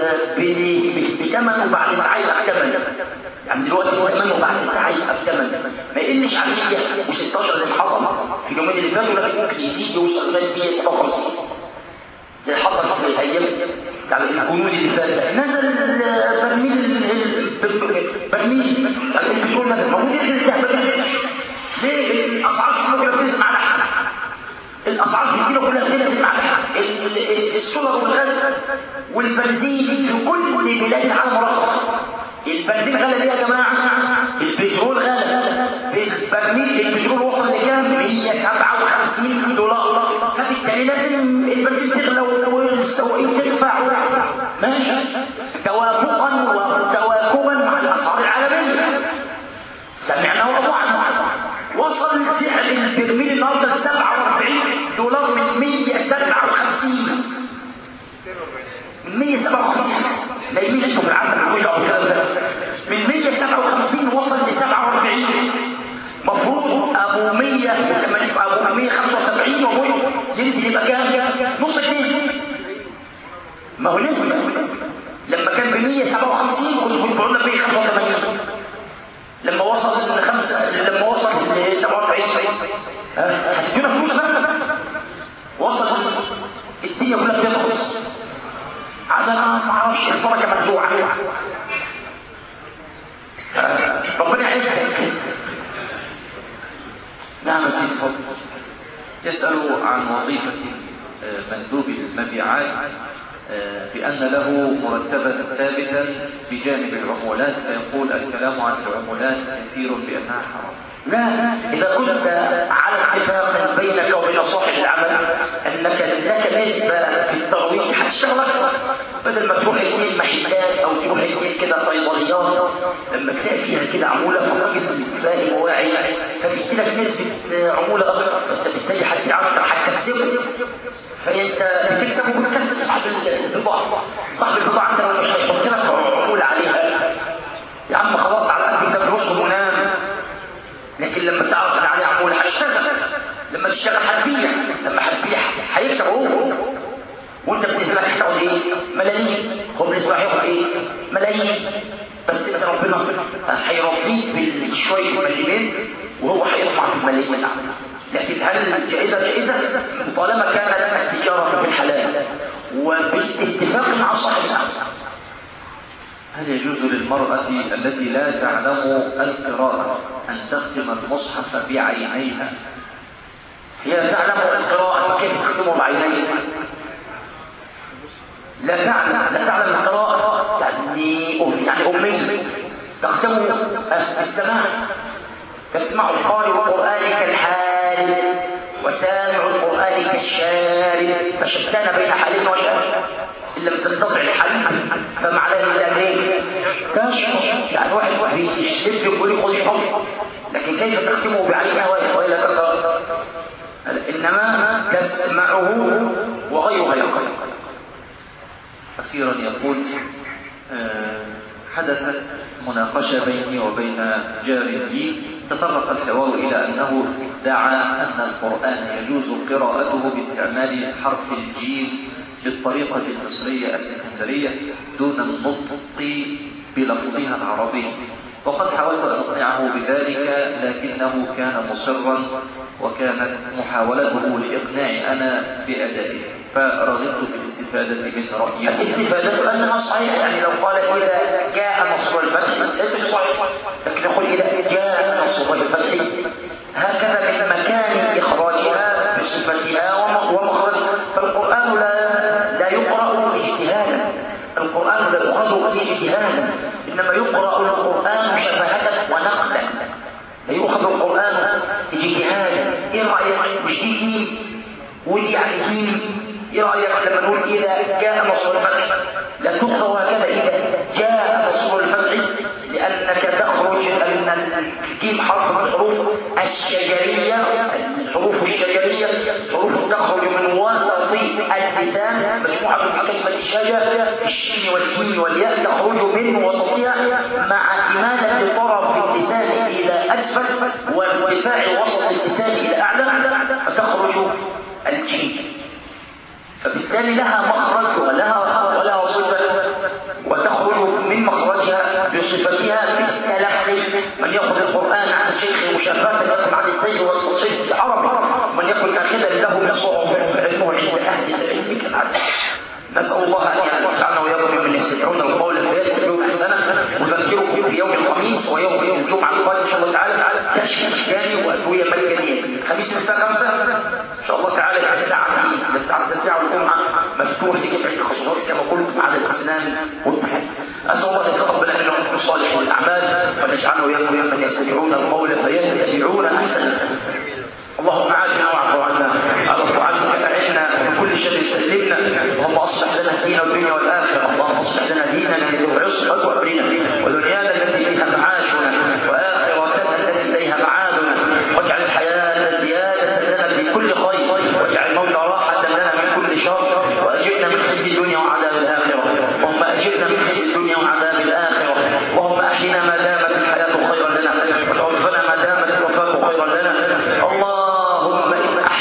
بثمن وبعد ساعة يبقى بثمن، يعني دلوقتي ثمن وبعد ساعة يبقى بثمن، ما يقلش عن مية وستاشر اللي حصل في اليومين اللي فاتوا، لكن ممكن يزيد يوصل لغاية مية وسبعة وخمسين زي حصل في الايام بتاع الجنون اللي فات. نزل برميل برميل البترول نزل، المفروض ينزل الذهب ليه؟ الاسعار في الكيلو بتنزل على حد، الاسعار في الكيلو كلها بتنزل على حد. السولر والغاز والبنزين في كل بلاد العالم رخص. البنزين غلى ليه يا جماعه؟ البترول غلى. برميل البترول وصل لكام؟ مية وسبعة وخمسين دولار. فبالتالي لازم البنزين تغلى والسواقين تدفع. ماشي توافقا وتواكبا مع الاسعار العالميه. سمعنا وأطعنا. وصل سعر البرميل النهارده سبعة وأربعين دولار من مية وسبعة وخمسين. من مية وسبعة وخمسين نايمين انتوا في العسل مش عارف الكلام ده. من مية وسبعة وخمسين وصل ل سبعة وأربعين. مفروض ابو مية ابو مية وخمسة وسبعين وابوه ينزل يبقى كام؟ نص جنيه. ما هو نسبة. لما كان ب مية وسبعة وخمسين كنت بتقول لنا مية وخمسة وثمانين. لما وصل لخمسة لما وصل ل سبعة وأربعين ها هتدينا فلوس بقى. وصل الدنيا كلها بتنقص. انا ما اعرفش البركه مزروعه. ربنا يعزك. نعم سيدي فضل. يسأل عن وظيفة مندوب المبيعات بأن له مرتبا ثابتا بجانب العمولات، فيقول الكلام عن العمولات كثير بأنها حرام. لا، إذا كنت على اتفاق بينك وبين صاحب العمل أن انك لك نسبه في الترويج هتشتغل اكتر، بدل ما تروح يمين محلات او تروح يمين كده صيدليات، لما تلاقي فيها كده عموله فالراجل تلاقي مواعي فبيدي لك نسبه عموله اكتر، فانت بالتالي هتعرف هتكسبه، فانت بتكسب وبتكسب صاحب البضاعه، صاحب البضاعه انت لو مش هتحط لك عموله عليها يا عم خلاص على قد انت فلوس ونام، لكن لما تعرف ان عليه عموله هتشتغل، لما تشتغل هتبيع، لما هتبيع هيكسب هو، وانت بالنسبه لك هتاخد ايه؟ ملايين، هو بالنسبه له هياخد ايه؟ ملايين، بس انت ربنا هيربيك بالشويه ملايين وهو هيطمع في الملايين. لكن هل الجائزه جائزه طالما كان لك تجاره بالحلال وبالاتفاق مع صاحب الامر. هل يجوز للمرأة التي لا تعلم القراءة أن تختم المصحف بعينيها؟ هي تعلم القراءة كيف تختمه بعينيها؟ لا تعلم لا تعلم القراءة يعني يعني أمي تختمه بالسماع، تسمع القارئ القرآن كالحال وسامع القرآن كالشارب، فشتان بين حال وشارب، إن لم تستطع الحل فمعناه الأمرين تشرب، يعني واحد واحد يشتري يقول خذ شرب، لكن كيف تختمه بعينها وإلا تقرأ؟ إنما تسمعه وغيرها يقرأ. أخيرا يقول آه حدثت مناقشة بيني وبين جار لي، تطرق الحوار إلى أنه ادعى أن القرآن يجوز قراءته باستعمال حرف الجيم بالطريقة المصرية السكندرية دون النطق بلفظها العربي، وقد حاولت أن أقنعه بذلك لكنه كان مصرا، وكانت محاولته لإقناعي أنا بأدائه، فرغبت بالاستفادة من رأيه. الاستفادة أنها صحيح، يعني لو قال إذا جاء نصر الفتح ليس صحيح، لكن يقول إذا جاء نصر الفتح هكذا من مكان إخراجها بصفتها ومخرجها، فالقرآن لا لا يقرأ اجتهادا، القرآن لا يقرأ اجتهادا، إنما يقرأ القرآن شفاهة ونقلا، لا يؤخذ القرآن اجتهادا. إيه رأيك مش دي ودي يعني إيه رأيك لما نقول إذا جاء نصر الفتح لا تقرأ هكذا إذا جاء نصر الفتح، لأنك تخرج أن الجيم حرف من الحروف الشجرية، الحروف الشجرية حروف تخرج من وسط اللسان مجموعة من كلمة شجر، الشين والجيم والياء تخرج من وسطها مع إمالة طرف اللسان إلى أسفل وارتفاع وسط اللسان إلى أعلى فتخرج الجيم، فبالتالي لها مخرج ولها ولها صفة، وتخرج من مخرجها بصفتها بالتلحن. من يأخذ القرآن عن شيخ مشافاة يقوم عن السير والتصريف العربي، من يكن أخذا له يصعب علمه عند أهل العلم كالعلم. نسأل الله أن يجعلنا ويغفر من يستمعون القول فيتبعون أحسنه. وذكركم في يوم الخميس ويوم يوم الجمعة القادم إن شاء الله تعالى كشف مجاني وأدوية مجانية. الخميس الساعة خمسة إن شاء الله تعالى الساعة الساعة التاسعة والجمعة مفتوح لجميع التخصصات كما قلت على الأسنان والتحاليل. أسأل الله أن يتقبل منا ومنكم صالح الأعمال ونجعلنا ويغفر من يستمعون القول فيتبعون أحسنه. اللهم عافنا واعف عنا، اللهم عافنا أعنا من كل شر سلمنا، اللهم أصلح لنا الدين والدنيا والآخرة، اللهم أصلح لنا ديننا الذي هو عصمة أمرنا، ودنيانا التي فيها معاشنا، وآخرتنا التي إليها معادنا، واجعل الحياة زيادة لنا في كل خير، واجعل الموت راحة لنا من كل شر، وأجرنا من خزي الدنيا وعذاب الآخرة، اللهم أجرنا من خزي الدنيا وعذاب الآخرة، اللهم أحينا ما دامت الحياة خيرا لنا، وتوفنا ما دامت الوفاة خيرا لنا. الله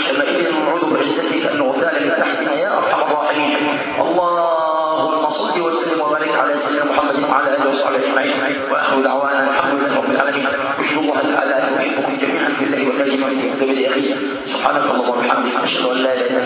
شمائلنا ونعوذ بعزتك أن نغتال من تحتنا يا أرحم الراحمين. اللهم صل وسلم وبارك على سيدنا محمد وعلى آله وصحبه أجمعين، وآخر دعوانا الحمد لله رب العالمين. أشهد الله تعالى أن أحبكم جميعا في الله ولا يجمع في قبل أخيه. سبحانك اللهم وبحمدك، أشهد أن لا إله إلا